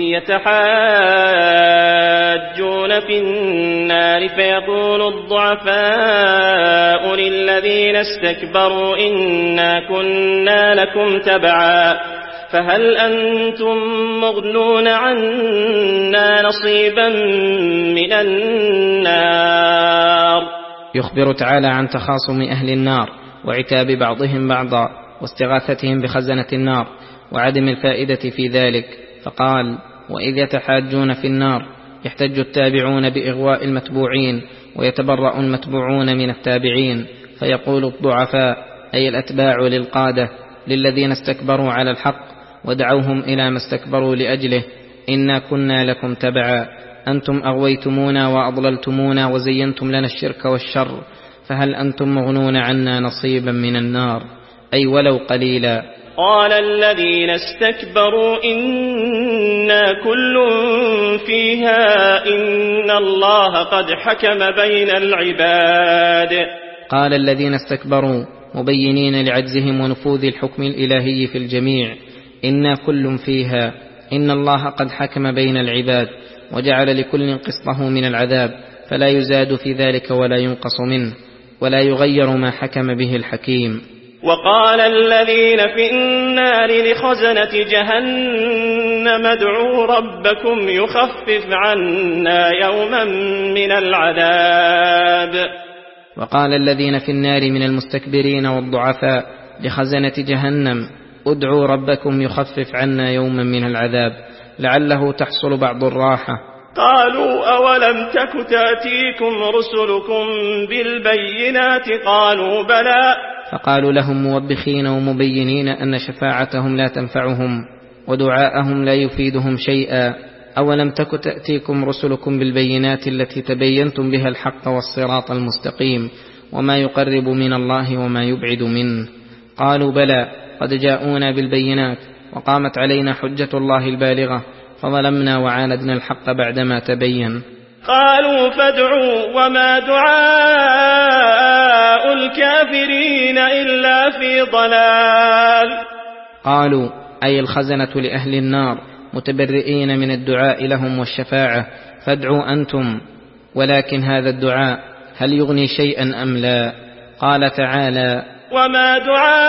يتحاجون في النار فيقول الضعفاء للذين استكبروا إنا كنا لكم تبعا فهل أنتم مغنون عنا نصيبا من النار. يخبر تعالى عن تخاصم أهل النار وعتاب بعضهم بعضا واستغاثتهم بخزنة النار وعدم الفائدة في ذلك، فقال: وإذ يتحاجون في النار يحتج التابعون بإغواء المتبوعين ويتبرأ المتبوعون من التابعين، فيقول الضعفاء أي الأتباع للقادة للذين استكبروا على الحق ودعوهم إلى ما استكبروا لأجله: إنا كنا لكم تبعا، أنتم أغويتمونا وأضللتمونا وزينتم لنا الشرك والشر، فهل أنتم مغنون عنا نصيبا من النار، أي ولو قليلا. قال الذين استكبروا إنا كل فيها إن الله قد حكم بين العباد. قال الذين استكبروا مبينين لعجزهم ونفوذ الحكم الإلهي في الجميع: إنا كل فيها إن الله قد حكم بين العباد، وجعل لكل قسطه من العذاب، فلا يزاد في ذلك ولا ينقص منه، ولا يغير ما حكم به الحكيم. وقال الذين في النار لخزنة جهنم ادعوا ربكم يخفف عنا يوما من العذاب. وقال الذين في النار من المستكبرين والضعفاء لخزنة جهنم: ادعوا ربكم يخفف عنا يوما من العذاب لعله تحصل بعض الراحة. قالوا أولم تك تأتيكم رسلكم بالبينات؟ قالوا بلى. فقالوا لهم موبخين ومبينين أن شفاعتهم لا تنفعهم ودعاءهم لا يفيدهم شيئا: أولم تك تأتيكم رسلكم بالبينات التي تبينتم بها الحق والصراط المستقيم وما يقرب من الله وما يبعد منه؟ قالوا بلى قد جاءونا بالبينات وقامت علينا حجة الله البالغة فظلمنا وعاندنا الحق بعدما تبين. قالوا فادعوا وما دعاء الكافرين إلا في ضلال. قالوا أي الخزنة لأهل النار متبرئين من الدعاء لهم والشفاعة: فادعوا أنتم، ولكن هذا الدعاء هل يغني شيئا أم لا؟ قال تعالى: وما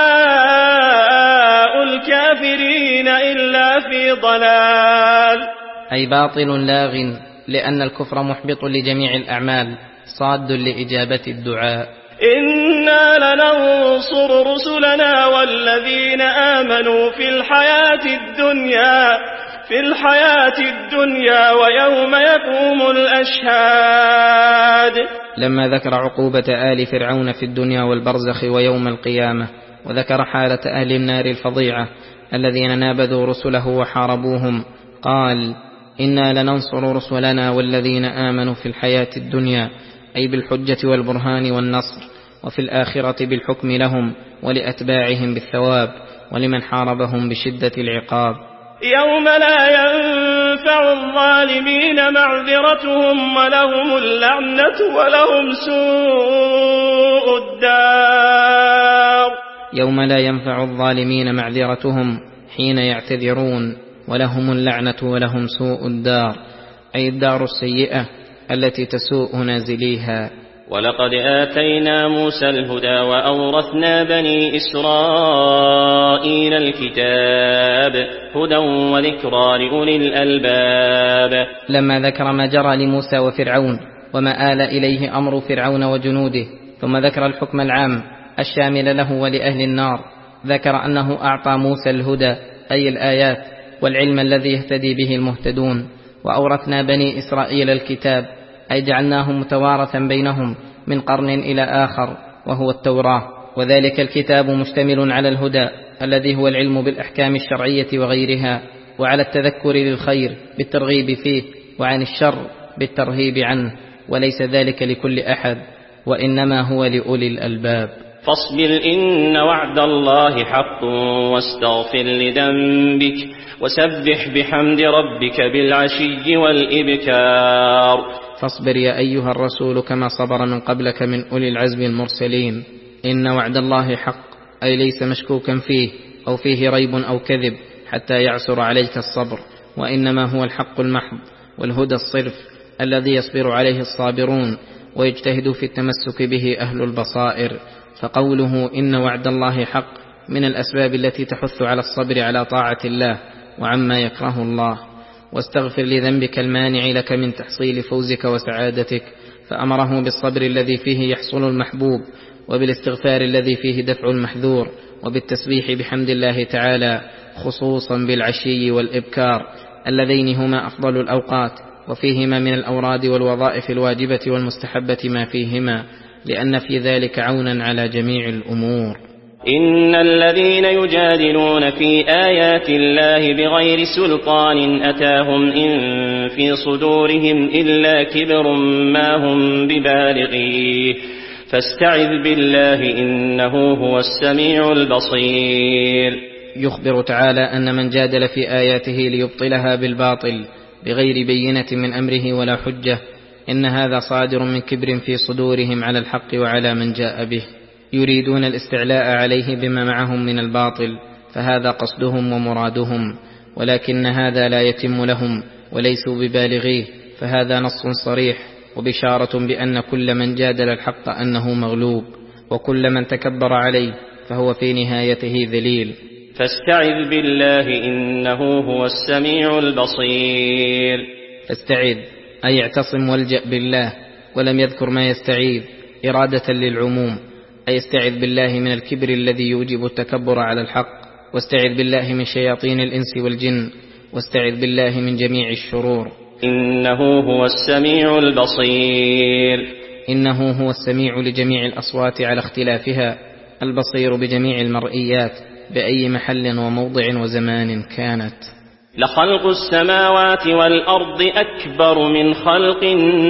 دعاء الكافرين إلا في ضلال. أي باطل لاغ، لأن الكفر محبط لجميع الأعمال صاد لإجابة الدعاء. إنا لننصر رسلنا والذين آمنوا في الحياة الدنيا في الحياة الدنيا ويوم يقوم الأشهاد. لما ذكر عقوبة آل فرعون في الدنيا والبرزخ ويوم القيامة، وذكر حالة أهل النار الفظيعة الذين نابذوا رسله وحاربوهم، قال: إنا لننصر رسلنا والذين آمنوا في الحياة الدنيا، أي بالحجة والبرهان والنصر، وفي الآخرة بالحكم لهم ولأتباعهم بالثواب، ولمن حاربهم بشدة العقاب. يوم لا ينفع الظالمين معذرتهم ولهم اللعنة ولهم سوء الدار. يوم لا ينفع الظالمين معذرتهم حين يعتذرون، ولهم اللعنة ولهم سوء الدار، أي الدار السيئة التي تسوء نازليها. ولقد آتينا موسى الهدى وأورثنا بني إسرائيل الكتاب هدى وذكرى لأولي الألباب. لما ذكر ما جرى لموسى وفرعون وما آل إليه أمر فرعون وجنوده، ثم ذكر الحكم العام الشامل له ولأهل النار، ذكر أنه أعطى موسى الهدى أي الآيات والعلم الذي يهتدي به المهتدون، وأورثنا بني إسرائيل الكتاب أي جعلناهم متوارثا بينهم من قرن إلى آخر، وهو التوراة، وذلك الكتاب مشتمل على الهدى الذي هو العلم بالأحكام الشرعية وغيرها، وعلى التذكر للخير بالترغيب فيه، وعن الشر بالترهيب عنه، وليس ذلك لكل أحد، وإنما هو لأولي الألباب. فاصبر إن وعد الله حق واستغفر لذنبك وسبح بحمد ربك بالعشي والإبكار. فاصبر يا أيها الرسول كما صبر من قبلك من أولي العزم المرسلين. إن وعد الله حق، أي ليس مشكوكا فيه أو فيه ريب أو كذب حتى يعسر عليك الصبر، وإنما هو الحق المحض والهدى الصرف الذي يصبر عليه الصابرون ويجتهد في التمسك به أهل البصائر. فقوله إن وعد الله حق من الأسباب التي تحث على الصبر على طاعة الله وعما يكره الله. واستغفر لذنبك المانع لك من تحصيل فوزك وسعادتك، فأمره بالصبر الذي فيه يحصل المحبوب، وبالاستغفار الذي فيه دفع المحذور، وبالتسبيح بحمد الله تعالى خصوصا بالعشي والإبكار اللذين هما أفضل الأوقات، وفيهما من الأوراد والوظائف الواجبة والمستحبة ما فيهما، لأن في ذلك عونا على جميع الأمور. إن الذين يجادلون في آيات الله بغير سلطان أتاهم إن في صدورهم إلا كبر ما هم ببالغيه فاستعذ بالله إنه هو السميع البصير. يخبر تعالى أن من جادل في آياته ليبطلها بالباطل بغير بينة من أمره ولا حجة إن هذا صادر من كبر في صدورهم على الحق وعلى من جاء به، يريدون الاستعلاء عليه بما معهم من الباطل، فهذا قصدهم ومرادهم، ولكن هذا لا يتم لهم وليسوا ببالغيه، فهذا نص صريح وبشارة بأن كل من جادل الحق أنه مغلوب، وكل من تكبر عليه فهو في نهايته ذليل. فاستعذ بالله إنه هو السميع البصير. فاستعذ أي اعتصم والجأ بالله، ولم يذكر ما يستعيذ إرادة للعموم، أي استعذ بالله من الكبر الذي يوجب التكبر على الحق، واستعذ بالله من شياطين الإنس والجن، واستعذ بالله من جميع الشرور. إنه هو السميع البصير. إنه هو السميع لجميع الأصوات على اختلافها، البصير بجميع المرئيات بأي محل وموضع وزمان كانت. لخلق السماوات والأرض أكبر من خلق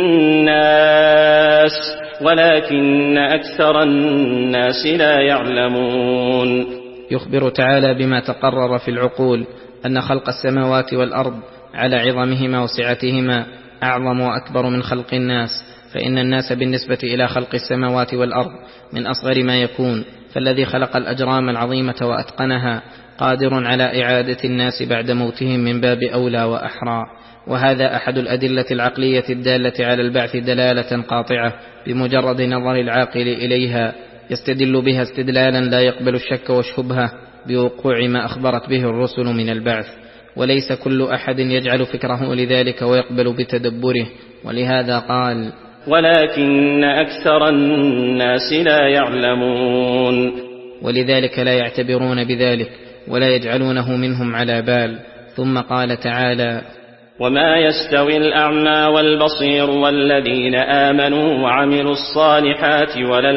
الناس ولكن أكثر الناس لا يعلمون. يخبر تعالى بما تقرر في العقول أن خلق السماوات والأرض على عظمهما وسعتهما أعظم وأكبر من خلق الناس، فإن الناس بالنسبة إلى خلق السماوات والأرض من أصغر ما يكون، فالذي خلق الأجرام العظيمة وأتقنها قادر على إعادة الناس بعد موتهم من باب أولى وأحرى، وهذا أحد الأدلة العقلية الدالة على البعث دلالة قاطعة بمجرد نظر العاقل إليها، يستدل بها استدلالا لا يقبل الشك والشبهة بوقوع ما أخبرت به الرسل من البعث، وليس كل أحد يجعل فكره لذلك ويقبل بتدبره، ولهذا قال ولكن أكثر الناس لا يعلمون، ولذلك لا يعتبرون بذلك ولا يجعلونه منهم على بال. ثم قال تعالى وما يستوي الأعمى والبصير والذين آمنوا وعملوا الصالحات ولا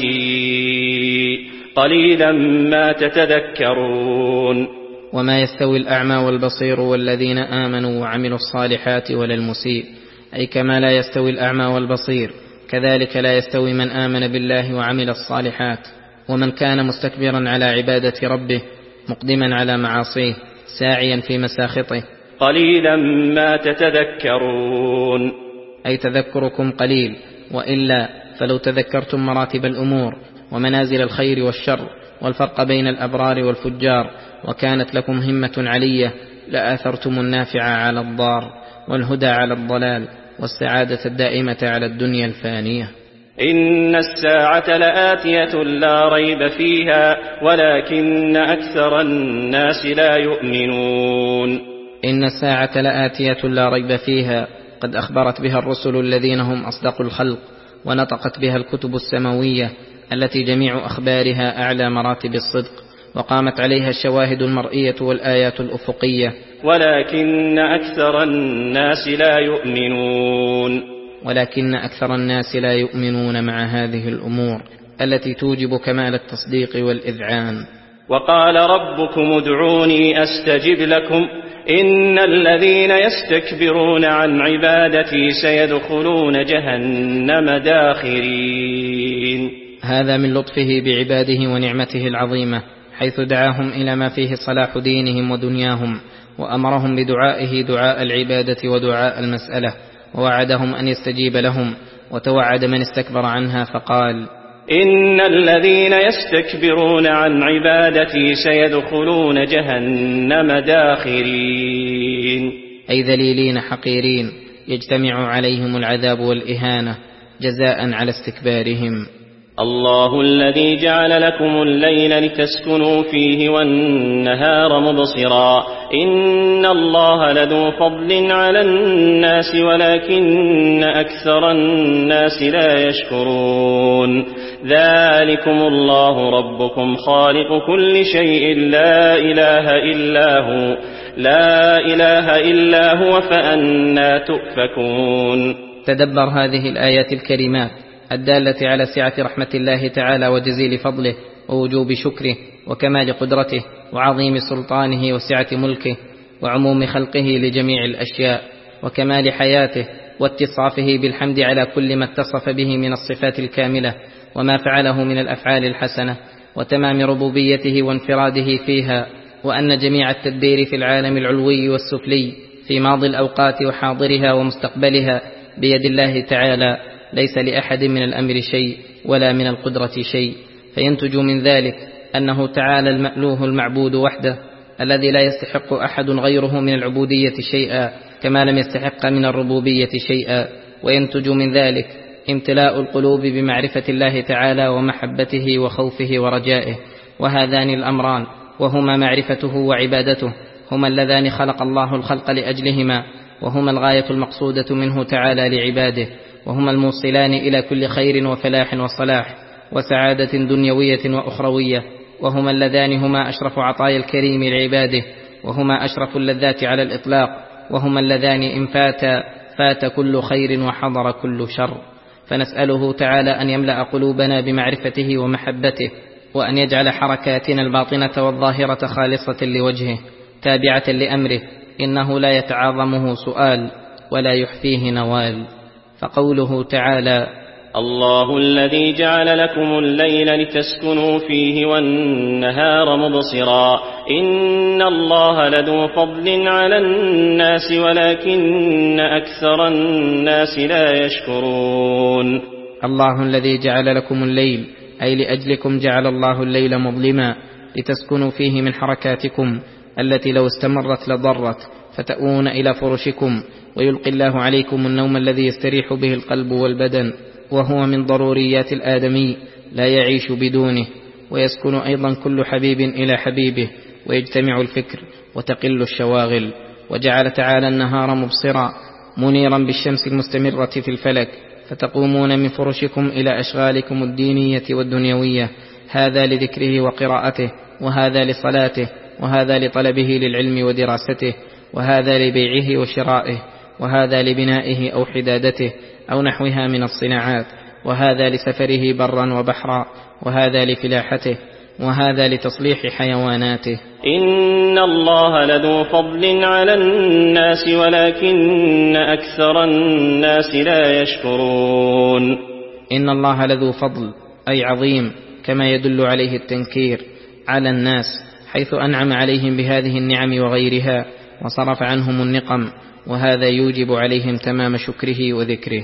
المسيء قليلا ما تتذكرون. وما يستوي الأعمى والبصير والذين آمنوا وعملوا الصالحات ولا المسيء، أي كما لا يستوي الأعمى والبصير كذلك لا يستوي من آمن بالله وعمل الصالحات، ومن كان مستكبرا على عبادة ربه مقدما على معاصيه ساعيا في مساخطه. قليلا ما تتذكرون، أي تذكركم قليل، وإلا فلو تذكرتم مراتب الأمور ومنازل الخير والشر والفرق بين الأبرار والفجار وكانت لكم همة علية لآثرتم النافع على الضار والهدى على الضلال والسعادة الدائمة على الدنيا الفانية. إن الساعة لآتية لا ريب فيها ولكن أكثر الناس لا يؤمنون. إن الساعة لآتية لا ريب فيها قد أخبرت بها الرسل الذين هم أصدق الخلق، ونطقت بها الكتب السماوية التي جميع أخبارها أعلى مراتب الصدق، وقامت عليها الشواهد المرئية والآيات الأفقية، ولكن أكثر الناس لا يؤمنون. ولكن أكثر الناس لا يؤمنون مع هذه الأمور التي توجب كمال التصديق والإذعان. وقال ربكم ادعوني أستجب لكم إن الذين يستكبرون عن عبادتي سيدخلون جهنم داخرين. هذا من لطفه بعباده ونعمته العظيمة، حيث دعاهم إلى ما فيه صلاح دينهم ودنياهم، وأمرهم بدعائه دعاء العبادة ودعاء المسألة، ووعدهم أن يستجيب لهم، وتوعد من استكبر عنها فقال إن الذين يستكبرون عن عبادتي سيدخلون جهنم داخرين، أي ذليلين حقيرين يجتمع عليهم العذاب والإهانة جزاء على استكبارهم. الله الذي جعل لكم الليل لتسكنوا فيه والنهار مبصرا إن الله لذو فضل على الناس ولكن أكثر الناس لا يشكرون. ذلكم الله ربكم خالق كل شيء لا إله إلا هو لا إله إلا هو فأنى تؤفكون. تدبر هذه الآيات الكريمات الدالة على سعة رحمة الله تعالى وجزيل فضله ووجوب شكره وكمال قدرته وعظيم سلطانه وسعة ملكه وعموم خلقه لجميع الأشياء وكمال حياته واتصافه بالحمد على كل ما اتصف به من الصفات الكاملة وما فعله من الأفعال الحسنة وتمام ربوبيته وانفراده فيها وأن جميع التدبير في العالم العلوي والسفلي في ماضي الأوقات وحاضرها ومستقبلها بيد الله تعالى، ليس لأحد من الأمر شيء ولا من القدرة شيء، فينتج من ذلك أنه تعالى المألوه المعبود وحده، الذي لا يستحق أحد غيره من العبودية شيئا كما لم يستحق من الربوبية شيئا. وينتج من ذلك امتلاء القلوب بمعرفة الله تعالى ومحبته وخوفه ورجائه، وهذان الأمران وهما معرفته وعبادته هما اللذان خلق الله الخلق لأجلهما، وهما الغاية المقصودة منه تعالى لعباده، وهما الموصلان إلى كل خير وفلاح وصلاح وسعادة دنيوية وأخروية، وهما اللذان هما أشرف عطايا الكريم لعباده، وهما أشرف اللذات على الإطلاق، وهما اللذان إن فاتا فات كل خير وحضر كل شر. فنسأله تعالى أن يملأ قلوبنا بمعرفته ومحبته، وأن يجعل حركاتنا الباطنة والظاهرة خالصة لوجهه تابعة لأمره، إنه لا يتعاظمه سؤال ولا يحفيه نوال. فقوله تعالى: الله الذي جعل لكم الليل لتسكنوا فيه والنهار مبصرا إن الله لذو فضل على الناس ولكن أكثر الناس لا يشكرون. الله الذي جعل لكم الليل، أي لأجلكم جعل الله الليل مظلما لتسكنوا فيه من حركاتكم التي لو استمرت لضرت، فتأوون إلى فرشكم، ويلقي الله عليكم النوم الذي يستريح به القلب والبدن، وهو من ضروريات الآدمي لا يعيش بدونه. ويسكن أيضا كل حبيب إلى حبيبه، ويجتمع الفكر وتقل الشواغل. وجعل تعالى النهار مبصرا منيرا بالشمس المستمرة في الفلك، فتقومون من فرشكم إلى أشغالكم الدينية والدنيوية، هذا لذكره وقراءته، وهذا لصلاته، وهذا لطلبه للعلم ودراسته، وهذا لبيعه وشرائه، وهذا لبنائه أو حدادته أو نحوها من الصناعات، وهذا لسفره برا وبحرا، وهذا لفلاحته، وهذا لتصليح حيواناته. إن الله لذو فضل على الناس ولكن أكثر الناس لا يشكرون. إن الله لذو فضل أي عظيم، كما يدل عليه التنكير، على الناس، حيث أنعم عليهم بهذه النعم وغيرها وصرف عنهم النقم، وهذا يوجب عليهم تمام شكره وذكره.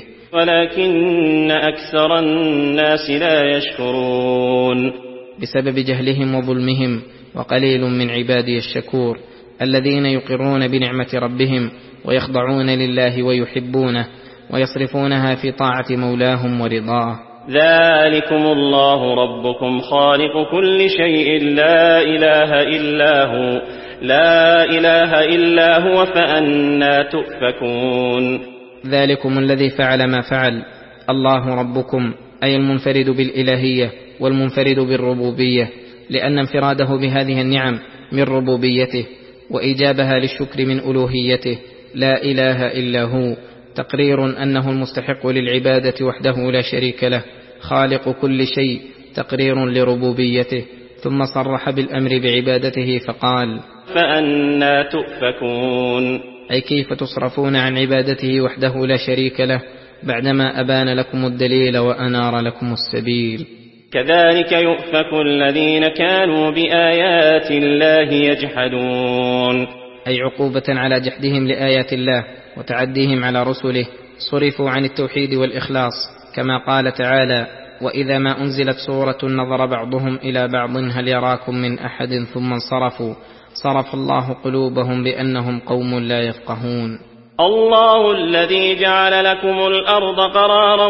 ولكن أكثر الناس لا يشكرون، بسبب جهلهم وظلمهم، وقليل من عبادي الشكور الذين يقرون بنعمة ربهم ويخضعون لله ويحبونه ويصرفونها في طاعة مولاهم ورضاه. ذلكم الله ربكم خالق كل شيء لا إله إلا هو لا إله إلا هو فأنى تؤفكون. ذلكم الذي فعل ما فعل، الله ربكم، أي المنفرد بالإلهية والمنفرد بالربوبية، لأن انفراده بهذه النعم من ربوبيته، وإيجابها للشكر من ألوهيته، لا إله إلا هو، تقرير أنه المستحق للعبادة وحده لا شريك له، خالق كل شيء، تقرير لربوبيته. ثم صرح بالأمر بعبادته فقال: فأنى تؤفكون، أي كيف تصرفون عن عبادته وحده لا شريك له بعدما أبان لكم الدليل وأنار لكم السبيل. كذلك يؤفك الذين كانوا بآيات الله يجحدون، أي عقوبة على جحدهم لآيات الله وتعديهم على رسله، صرفوا عن التوحيد والإخلاص، كما قال تعالى: وإذا ما أنزلت سورة نظر بعضهم إلى بعض هل يراكم من أحد ثم انصرفوا، صرف الله قلوبهم بأنهم قوم لا يفقهون. الله الذي جعل لكم الأرض قرارا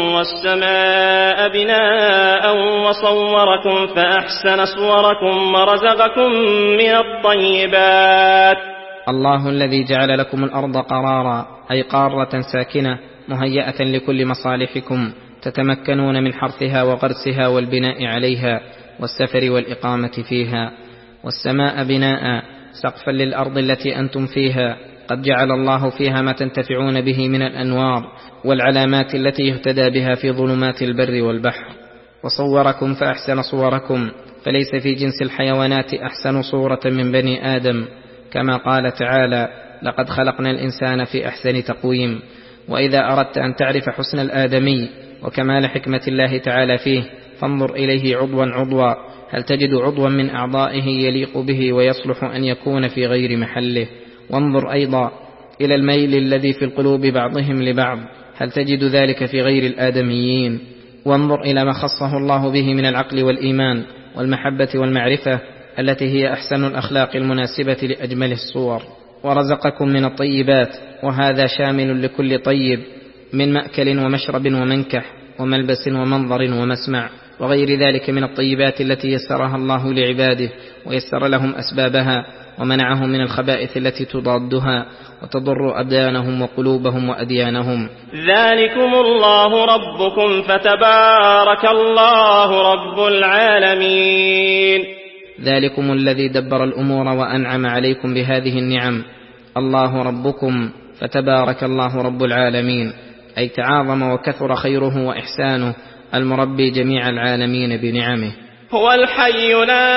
والسماء بناء وصوركم فأحسن صوركم ورزقكم من الطيبات. الله الذي جعل لكم الأرض قرارا، أي قارة ساكنة مهيئة لكل مصالحكم، تتمكنون من حرثها وغرسها والبناء عليها والسفر والإقامة فيها. والسماء بناء، سقفا للأرض التي أنتم فيها، قد جعل الله فيها ما تنتفعون به من الأنوار والعلامات التي يهتدى بها في ظلمات البر والبحر. وصوركم فأحسن صوركم، فليس في جنس الحيوانات أحسن صورة من بني آدم، كما قال تعالى: لقد خلقنا الإنسان في أحسن تقويم. وإذا أردت أن تعرف حسن الآدمي وكمال حكمة الله تعالى فيه، فانظر إليه عضوا عضوا، هل تجد عضوا من أعضائه يليق به ويصلح أن يكون في غير محله؟ وانظر أيضا إلى الميل الذي في القلوب بعضهم لبعض، هل تجد ذلك في غير الآدميين؟ وانظر إلى ما خصه الله به من العقل والإيمان والمحبة والمعرفة التي هي أحسن الأخلاق المناسبة لأجمل الصور. ورزقكم من الطيبات، وهذا شامل لكل طيب من مأكل ومشرب ومنكح وملبس ومنظر ومسمع وغير ذلك من الطيبات التي يسرها الله لعباده ويسر لهم أسبابها، ومنعهم من الخبائث التي تضادها وتضر أبدانهم وقلوبهم وأديانهم. ذلكم الله ربكم فتبارك الله رب العالمين. ذلكم الذي دبر الأمور وأنعم عليكم بهذه النعم، الله ربكم فتبارك الله رب العالمين، أي تعاظم وكثر خيره وإحسانه المربي جميع العالمين بنعمه. هو الحي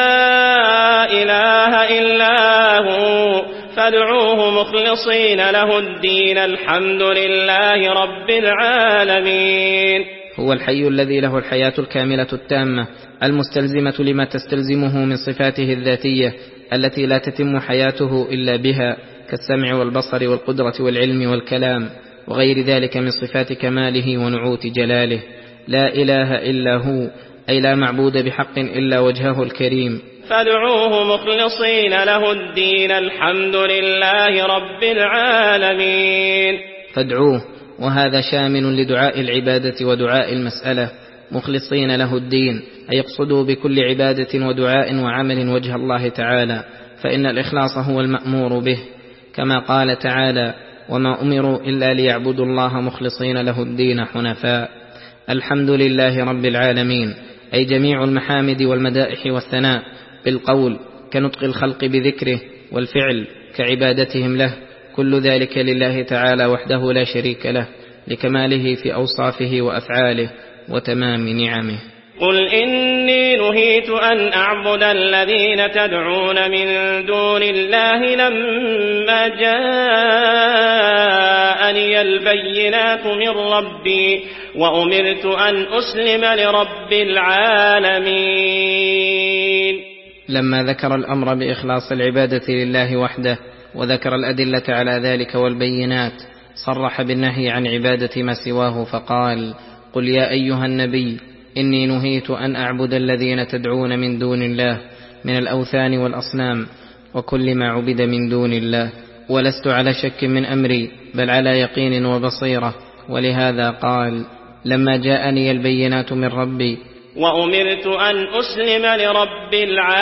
لا إله إلا هو فادعوه مخلصين له الدين الحمد لله رب العالمين. هو الحي الذي له الحياة الكاملة التامة المستلزمة لما تستلزمه من صفاته الذاتية التي لا تتم حياته إلا بها، كالسمع والبصر والقدرة والعلم والكلام وغير ذلك من صفات كماله ونعوت جلاله. لا إله إلا هو، أي لا معبود بحق إلا وجهه الكريم. فادعوه مخلصين له الدين الحمد لله رب العالمين. فادعوه، وهذا شامل لدعاء العبادة ودعاء المسألة، مخلصين له الدين، أي يقصدوا بكل عبادة ودعاء وعمل وجه الله تعالى، فإن الإخلاص هو المأمور به، كما قال تعالى: وما أمروا إلا ليعبدوا الله مخلصين له الدين حنفاء. الحمد لله رب العالمين، أي جميع المحامد والمدائح والثناء بالقول كنطق الخلق بذكره، والفعل كعبادتهم له، كل ذلك لله تعالى وحده لا شريك له، لكماله في أوصافه وأفعاله وتمام نعمه. قل إني نهيت أن أعبد الذين تدعون من دون الله لما جاءني البينات من ربي وأمرت أن أسلم لرب العالمين. لما ذكر الأمر بإخلاص العبادة لله وحده وذكر الأدلة على ذلك والبينات، صرح بالنهي عن عبادة ما سواه فقال: قل يا أيها النبي إني نهيت أن أعبد الذين تدعون من دون الله من الأوثان والأصنام وكل ما عبد من دون الله، ولست على شك من أمري بل على يقين وبصيرة. ولهذا قال: لما جاءني البينات من ربي وأمرت أن أسلم لرب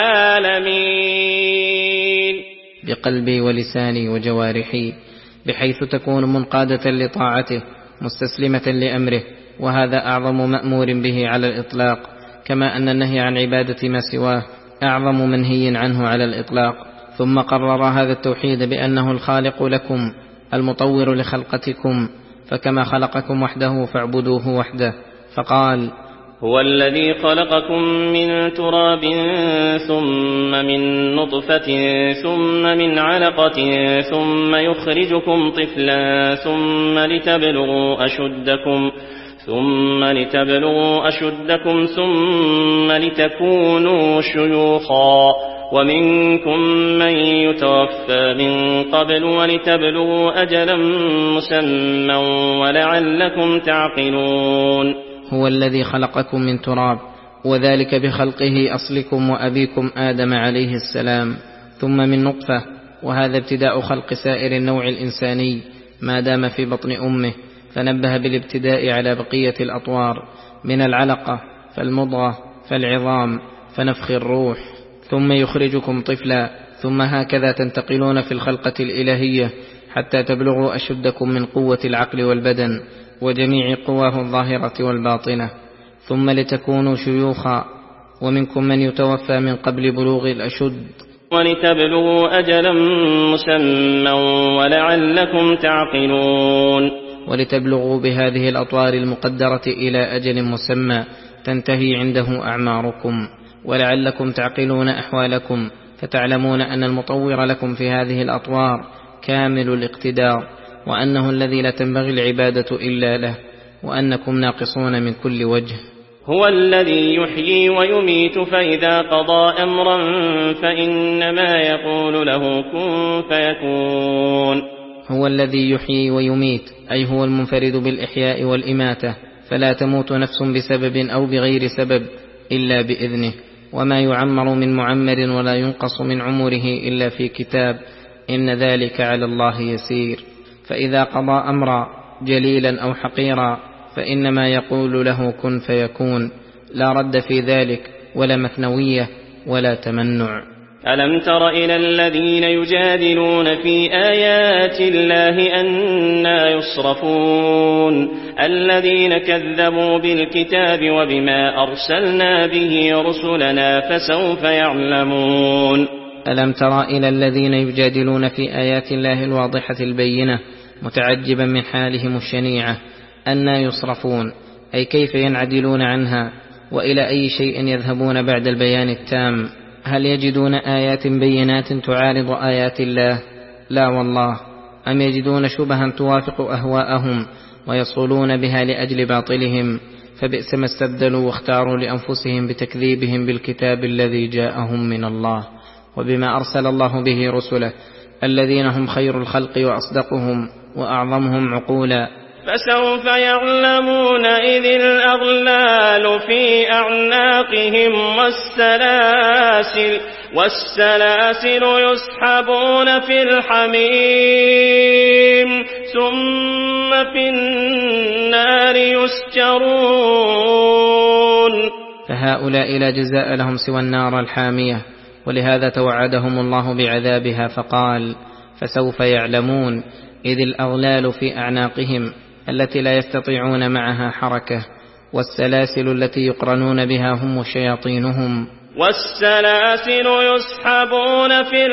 العالمين، بقلبي ولساني وجوارحي، بحيث تكون منقادة لطاعته مستسلمة لأمره، وهذا أعظم مأمور به على الإطلاق، كما أن النهي عن عبادة ما سواه أعظم منهي عنه على الإطلاق. ثم قرر هذا التوحيد بأنه الخالق لكم المطور لخلقتكم، فكما خلقكم وحده فاعبدوه وحده، فقال: هو الذي خلقكم من تراب ثم من نطفة ثم من علقة ثم يخرجكم طفلا ثم لتبلغوا أشدكم ثم لتبلغوا أشدكم ثم لتكونوا شيوخا ومنكم من يتوفى من قبل ولتبلغوا أجلا مسمى ولعلكم تعقلون. هو الذي خلقكم من تراب، وذلك بخلقه أصلكم وأبيكم آدم عليه السلام، ثم من نطفة، وهذا ابتداء خلق سائر النوع الإنساني ما دام في بطن أمه، فنبه بالابتداء على بقية الأطوار، من العلقة فالمضغة فالعظام فنفخ الروح، ثم يخرجكم طفلا، ثم هكذا تنتقلون في الخلقة الإلهية حتى تبلغوا أشدكم من قوة العقل والبدن وجميع قواه الظاهرة والباطنة، ثم لتكونوا شيوخا، ومنكم من يتوفى من قبل بلوغ الأشد، ولتبلغوا أجلا مسمى ولعلكم تعقلون. ولتبلغوا بهذه الأطوار المقدرة إلى أجل مسمى تنتهي عنده أعماركم، ولعلكم تعقلون أحوالكم، فتعلمون أن المطور لكم في هذه الأطوار كامل الاقتدار، وأنه الذي لا تنبغي العبادة إلا له، وأنكم ناقصون من كل وجه. هو الذي يحيي ويميت فإذا قضى أمرا فإنما يقول له كن فيكون. هو الذي يحيي ويميت، أي هو المنفرد بالإحياء والإماتة، فلا تموت نفس بسبب أو بغير سبب إلا بإذنه، وما يعمر من معمر ولا ينقص من عمره إلا في كتاب، إن ذلك على الله يسير. فإذا قضى أمرا جليلا أو حقيرا فإنما يقول له كن فيكون، لا رد في ذلك ولا مثنوية ولا تمنع. ألم تر إلى الذين يجادلون في آيات الله أنى يصرفون الذين كذبوا بالكتاب وبما أرسلنا به رسلنا فسوف يعلمون. ألم تر إلى الذين يجادلون في آيات الله الواضحة البينة متعجبا من حالهم الشنيعة أنى يصرفون، أي كيف ينعدلون عنها، وإلى أي شيء يذهبون بعد البيان التام؟ هل يجدون آيات بينات تعارض آيات الله؟ لا والله. أم يجدون شبها توافق أهواءهم ويصولون بها لأجل باطلهم؟ فبئس ما استبدلوا واختاروا لأنفسهم بتكذيبهم بالكتاب الذي جاءهم من الله وبما أرسل الله به رسله الذين هم خير الخلق وأصدقهم وأعظمهم عقولا. فسوف يعلمون إذ الأغلال في أعناقهم والسلاسل, والسلاسل يسحبون في الحميم ثم في النار يسجرون. فهؤلاء لا جزاء لهم سوى النار الحامية، ولهذا توعدهم الله بعذابها فقال فسوف يعلمون إذ الأغلال في أعناقهم التي لا يستطيعون معها حركة، والسلاسل التي يقرنون بها هم وشياطينهم، والسلاسل يسحبون في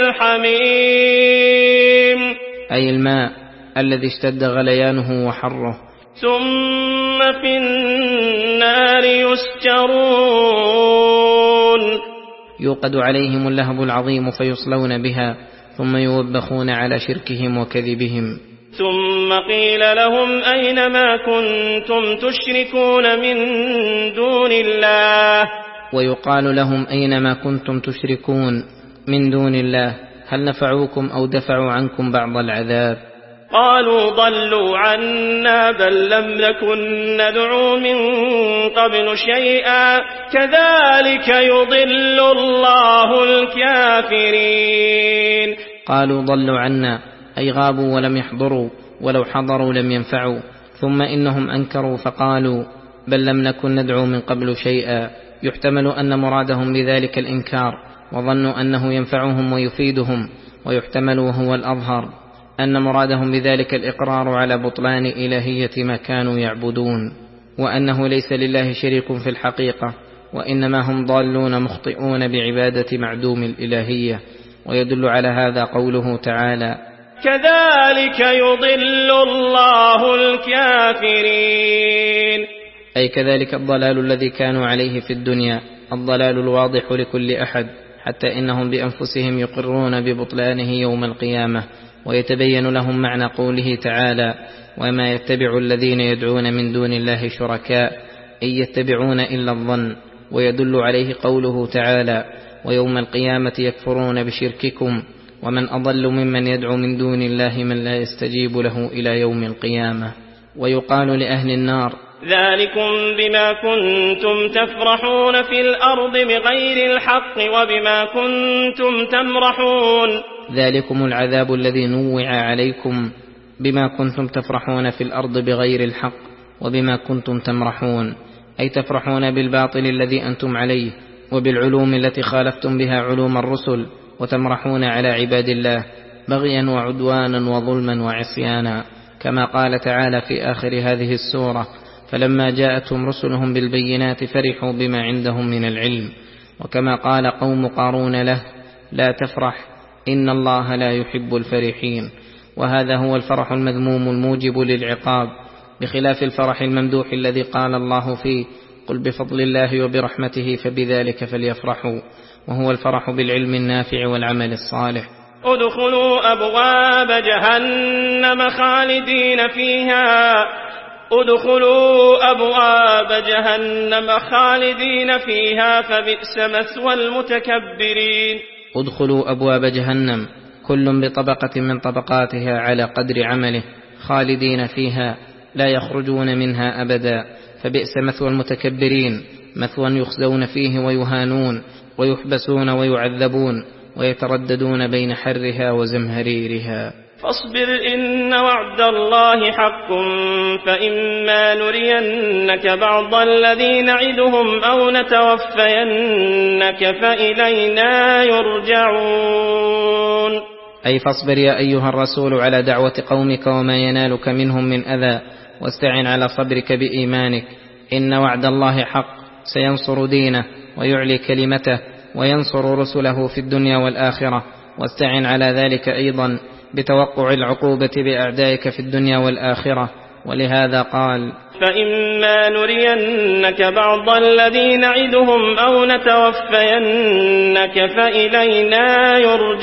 الحميم أي الماء الذي اشتد غليانه وحره، ثم في النار يسجرون يوقد عليهم اللهب العظيم فيصلون بها ثم يوبخون على شركهم وكذبهم. ثم قيل لهم أين ما كنتم تشركون من دون الله، ويقال لهم أين ما كنتم تشركون من دون الله، هل نفعوكم أو دفعوا عنكم بعض العذاب؟ قالوا ضلوا عنا بل لم نكن ندعو من قبل شيئا كذلك يضل الله الكافرين. قالوا ضلوا عنا أي غابوا ولم يحضروا، ولو حضروا لم ينفعوا. ثم إنهم أنكروا فقالوا بل لم نكن ندعو من قبل شيئا، يحتمل أن مرادهم بذلك الإنكار وظنوا أنه ينفعهم ويفيدهم، ويحتمل وهو الأظهر أن مرادهم بذلك الإقرار على بطلان إلهية ما كانوا يعبدون، وأنه ليس لله شريك في الحقيقة، وإنما هم ضالون مخطئون بعبادة معدوم الإلهية. ويدل على هذا قوله تعالى كذلك يضل الله الكافرين، أي كذلك الضلال الذي كانوا عليه في الدنيا، الضلال الواضح لكل أحد، حتى إنهم بأنفسهم يقرون ببطلانه يوم القيامة. ويتبين لهم معنى قوله تعالى وما يتبع الذين يدعون من دون الله شركاء، إن يتبعون إلا الظن. ويدل عليه قوله تعالى ويوم القيامة يكفرون بشرككم ومن أضل ممن يدعو من دون الله من لا يستجيب له إلى يوم القيامة. ويقال لأهل النار ذلكم بما كنتم تفرحون في الأرض بغير الحق وبما كنتم تمرحون، ذلكم العذاب الذي نوع عليكم بما كنتم تفرحون في الأرض بغير الحق وبما كنتم تمرحون، أي تفرحون بالباطل الذي أنتم عليه وبالعلوم التي خالفتم بها علوم الرسل، وتمرحون على عباد الله بغيا وعدوانا وظلما وعصيانا، كما قال تعالى في آخر هذه السورة فلما جاءتهم رسلهم بالبينات فرحوا بما عندهم من العلم. وكما قال قوم قارون له لا تفرح إن الله لا يحب الفرحين. وهذا هو الفرح المذموم الموجب للعقاب، بخلاف الفرح الممدوح الذي قال الله فيه قل بفضل الله وبرحمته فبذلك فليفرحوا، وهو الفرح بالعلم النافع والعمل الصالح. ادخلوا أبواب جهنم خالدين فيها ادخلوا أبواب جهنم خالدين فيها فبئس مثوى المتكبرين. ادخلوا أبواب جهنم كل بطبقة من طبقاتها على قدر عمله خالدين فيها لا يخرجون منها أبدا فبئس مثوى المتكبرين، مثوى يخزون فيه ويهانون ويحبسون ويعذبون ويترددون بين حرها وزمهريرها. فاصبر إن وعد الله حق فإما نرينك بعض الذي نعدهم أو نتوفينك فإلينا يرجعون. أي فاصبر يا أيها الرسول على دعوة قومك وما ينالك منهم من أذى، واستعن على صبرك بإيمانك. إن وعد الله حق، سينصر دينه ويعلي كلمته وينصر رسله في الدنيا والآخرة. واستعن على ذلك أيضا بتوقع العقوبة بأعدائك في الدنيا والآخرة. ولهذا قال: فإما نرينك بعض الذي نعدهم أو نتوفينك فإلينا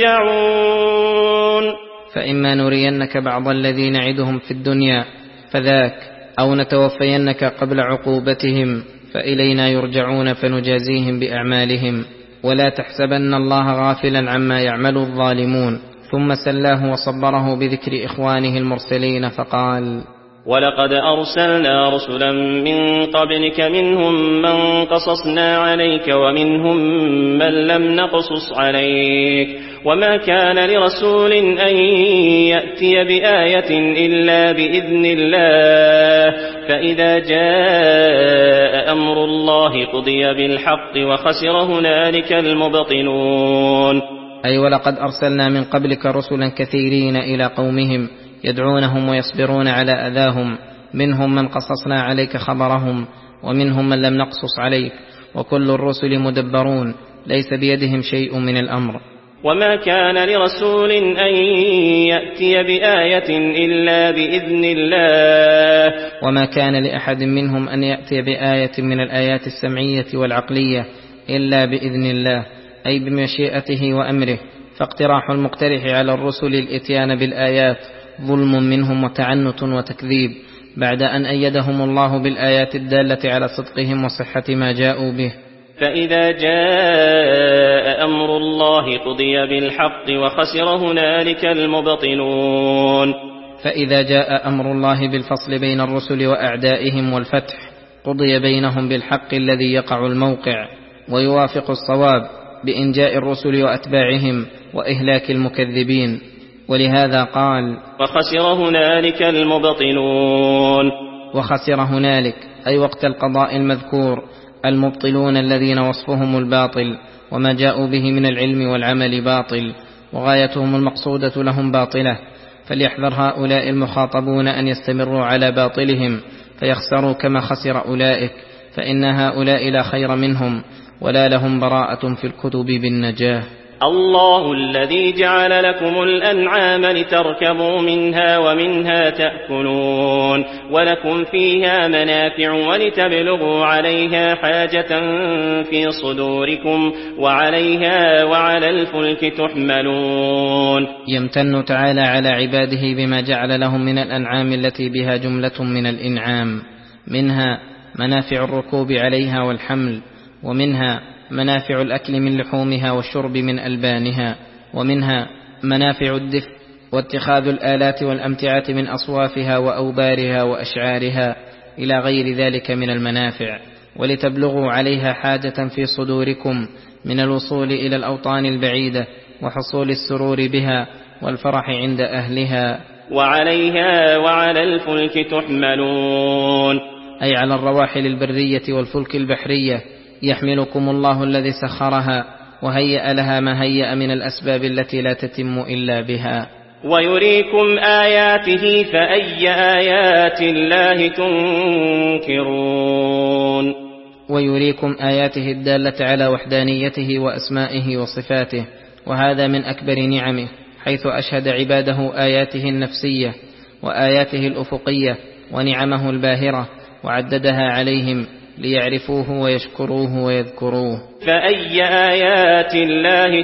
يرجعون. فإما نرينك بعض الذي نعدهم في الدنيا فذاك، أو نتوفينك قبل عقوبتهم فإلينا يرجعون فنجازيهم بأعمالهم. ولا تحسبن الله غافلا عما يعمل الظالمون. ثم سلاه وصبره بذكر إخوانه المرسلين فقال: ولقد أرسلنا رسلا من قبلك منهم من قصصنا عليك ومنهم من لم نقصص عليك وما كان لرسول أن يأتي بآية إلا بإذن الله فإذا جاء أمر الله قضي بالحق وخسر هنالك المبطلون. أي ولقد أرسلنا من قبلك رسلا كثيرين إلى قومهم يدعونهم ويصبرون على أذاهم، منهم من قصصنا عليك خبرهم ومنهم من لم نقصص عليك، وكل الرسل مدبرون ليس بيدهم شيء من الأمر. وما كان لرسول أن يأتي بآية إلا بإذن الله. وما كان لأحد منهم أن يأتي بآية من الآيات السمعية والعقلية إلا بإذن الله، أي بمشيئته وأمره. فاقتراح المقترح على الرسل الإتيان بالآيات ظلم منهم وتعنت وتكذيب، بعد أن أيدهم الله بالآيات الدالة على صدقهم وصحة ما جاءوا به. فإذا جاء أمر الله قضي بالحق وخسر هنالك المبطلون. فإذا جاء أمر الله بالفصل بين الرسل وأعدائهم والفتح قضي بينهم بالحق الذي يقع الموقع ويوافق الصواب بإنجاء الرسل وأتباعهم وإهلاك المكذبين. ولهذا قال: وخسر هنالك المبطلون. وخسر هنالك أي وقت القضاء المذكور المبطلون الذين وصفهم الباطل وما جاءوا به من العلم والعمل باطل وغايتهم المقصودة لهم باطلة. فليحذر هؤلاء المخاطبون أن يستمروا على باطلهم فيخسروا كما خسر أولئك، فإن هؤلاء لا خير منهم ولا لهم براءة في الكتب بالنجاة. الله الذي جعل لكم الأنعام لتركبوا منها ومنها تأكلون ولكم فيها منافع ولتبلغوا عليها حاجة في صدوركم وعليها وعلى الفلك تحملون. يمتن تعالى على عباده بما جعل لهم من الأنعام التي بها جملة من الإنعام، منها منافع الركوب عليها والحمل، ومنها منافع الأكل من لحومها والشرب من ألبانها، ومنها منافع الدفء واتخاذ الآلات والأمتعة من أصوافها وأوبارها وأشعارها إلى غير ذلك من المنافع، ولتبلغوا عليها حاجة في صدوركم من الوصول إلى الأوطان البعيدة وحصول السرور بها والفرح عند أهلها. وعليها وعلى الفلك تحملون، أي على الرواحل البرية والفلك البحرية يحملكم الله الذي سخرها وهيأ لها ما هيأ من الأسباب التي لا تتم إلا بها. ويريكم آياته فأي آيات الله تنكرون. ويريكم آياته الدالة على وحدانيته وأسمائه وصفاته، وهذا من أكبر نعمه، حيث أشهد عباده آياته النفسية وآياته الأفقية ونعمه الباهرة، وعددها عليهم ليعرفوه ويشكروه ويذكروه. فأي آيات الله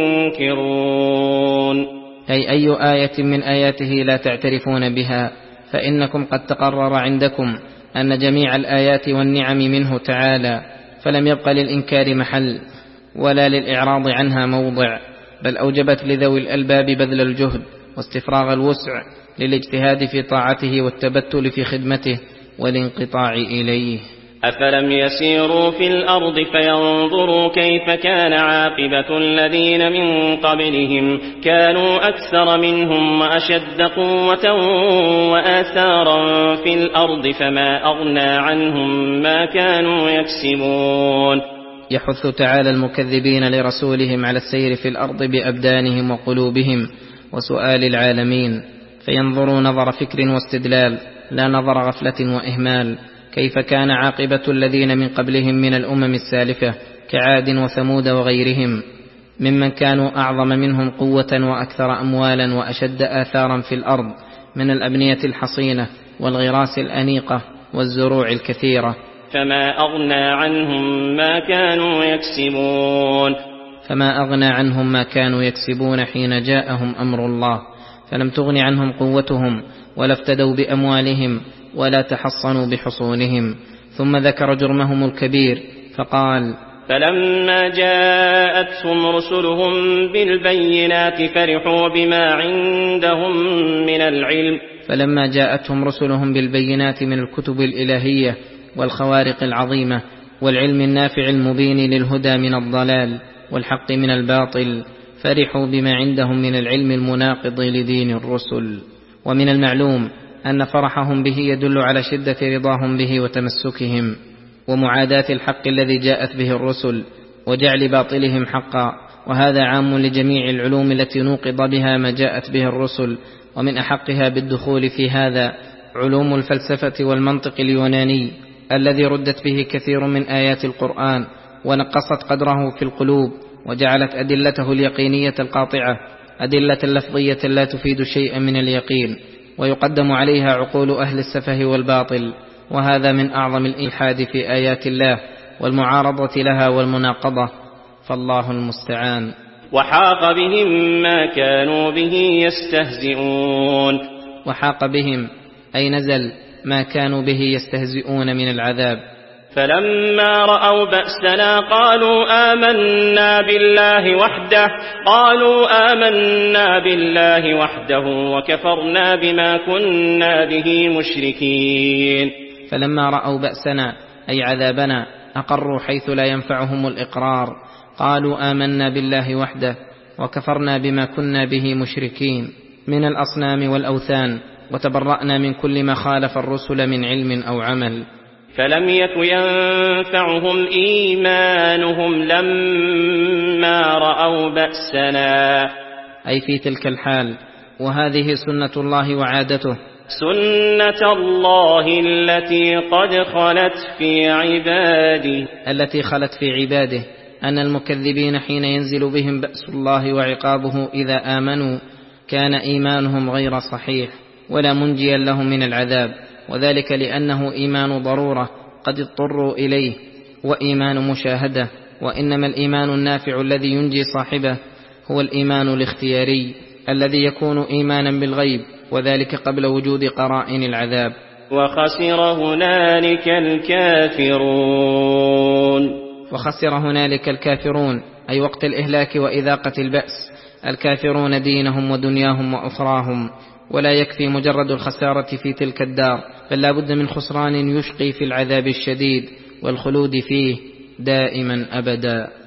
تنكرون، أي أي آية من آياته لا تعترفون بها، فإنكم قد تقرر عندكم أن جميع الآيات والنعم منه تعالى، فلم يبق للإنكار محل ولا للإعراض عنها موضع، بل أوجبت لذوي الألباب بذل الجهد واستفراغ الوسع للاجتهاد في طاعته والتبتل في خدمته والانقطاع إليه. أفلم يسيروا في الأرض فينظروا كيف كان عاقبة الذين من قبلهم كانوا أكثر منهم وأشد قوة وآثارا في الأرض فما أغنى عنهم ما كانوا يكسبون. يحث تعالى المكذبين لرسولهم على السير في الأرض بأبدانهم وقلوبهم وسؤال العالمين، فينظروا نظر فكر واستدلال لا نظر غفلة وإهمال، كيف كان عاقبة الذين من قبلهم من الأمم السالفة كعاد وثمود وغيرهم ممن كانوا أعظم منهم قوة وأكثر أموالا وأشد آثارا في الأرض من الأبنية الحصينة والغراس الأنيقة والزروع الكثيرة. فما أغنى عنهم ما كانوا يكسبون فما أغنى عنهم ما كانوا يكسبون حين جاءهم أمر الله، فلم تغن عنهم قوتهم ولا افتدوا بأموالهم ولا تحصنوا بحصونهم. ثم ذكر جرمهم الكبير فقال: فلما جاءتهم رسلهم بالبينات فرحوا بما عندهم من العلم فلما جاءتهم رسلهم بالبينات من الكتب الإلهية والخوارق العظيمة والعلم النافع المبين للهدى من الضلال والحق من الباطل فرحوا بما عندهم من العلم المناقض لدين الرسل. ومن المعلوم أن فرحهم به يدل على شدة رضاهم به وتمسكهم ومعاداة الحق الذي جاءت به الرسل وجعل باطلهم حقا، وهذا عام لجميع العلوم التي نوقض بها ما جاءت به الرسل، ومن أحقها بالدخول في هذا علوم الفلسفة والمنطق اليوناني الذي ردت به كثير من آيات القرآن ونقصت قدره في القلوب وجعلت أدلته اليقينية القاطعة أدلة لفظية لا تفيد شيئا من اليقين، ويقدم عليها عقول أهل السفه والباطل، وهذا من أعظم الإلحاد في آيات الله والمعارضة لها والمناقضة، فالله المستعان. وحاق بهم ما كانوا به يستهزئون وحاق بهم أي نزل ما كانوا به يستهزئون من العذاب. فلما رأوا بأسنا قالوا آمنا بالله وحده قالوا آمنا بالله وحده وكفرنا بما كنا به مشركين. فلما رأوا بأسنا أي عذابنا أقروا حيث لا ينفعهم الإقرار، قالوا آمنا بالله وحده وكفرنا بما كنا به مشركين من الأصنام والأوثان، وتبرأنا من كل ما خالف الرسل من علم أو عمل. فلم يك ينفعهم إيمانهم لما رأوا بأسنا أي في تلك الحال، وهذه سنة الله وعادته، سنة الله التي قد خلت في عباده التي خلت في عباده أن المكذبين حين ينزل بهم بأس الله وعقابه إذا آمنوا كان إيمانهم غير صحيح ولا منجيا لهم من العذاب، وذلك لأنه إيمان ضرورة قد اضطروا إليه وإيمان مشاهدة، وإنما الإيمان النافع الذي ينجي صاحبه هو الإيمان الاختياري الذي يكون إيمانا بالغيب، وذلك قبل وجود قرائن العذاب. وخسر هنالك الكافرون وخسر هنالك الكافرون أي وقت الإهلاك وإذاقة البأس الكافرون دينهم ودنياهم وأخراهم، ولا يكفي مجرد الخسارة في تلك الدار، بل لا بد من خسران يشقي في العذاب الشديد والخلود فيه دائما أبدا.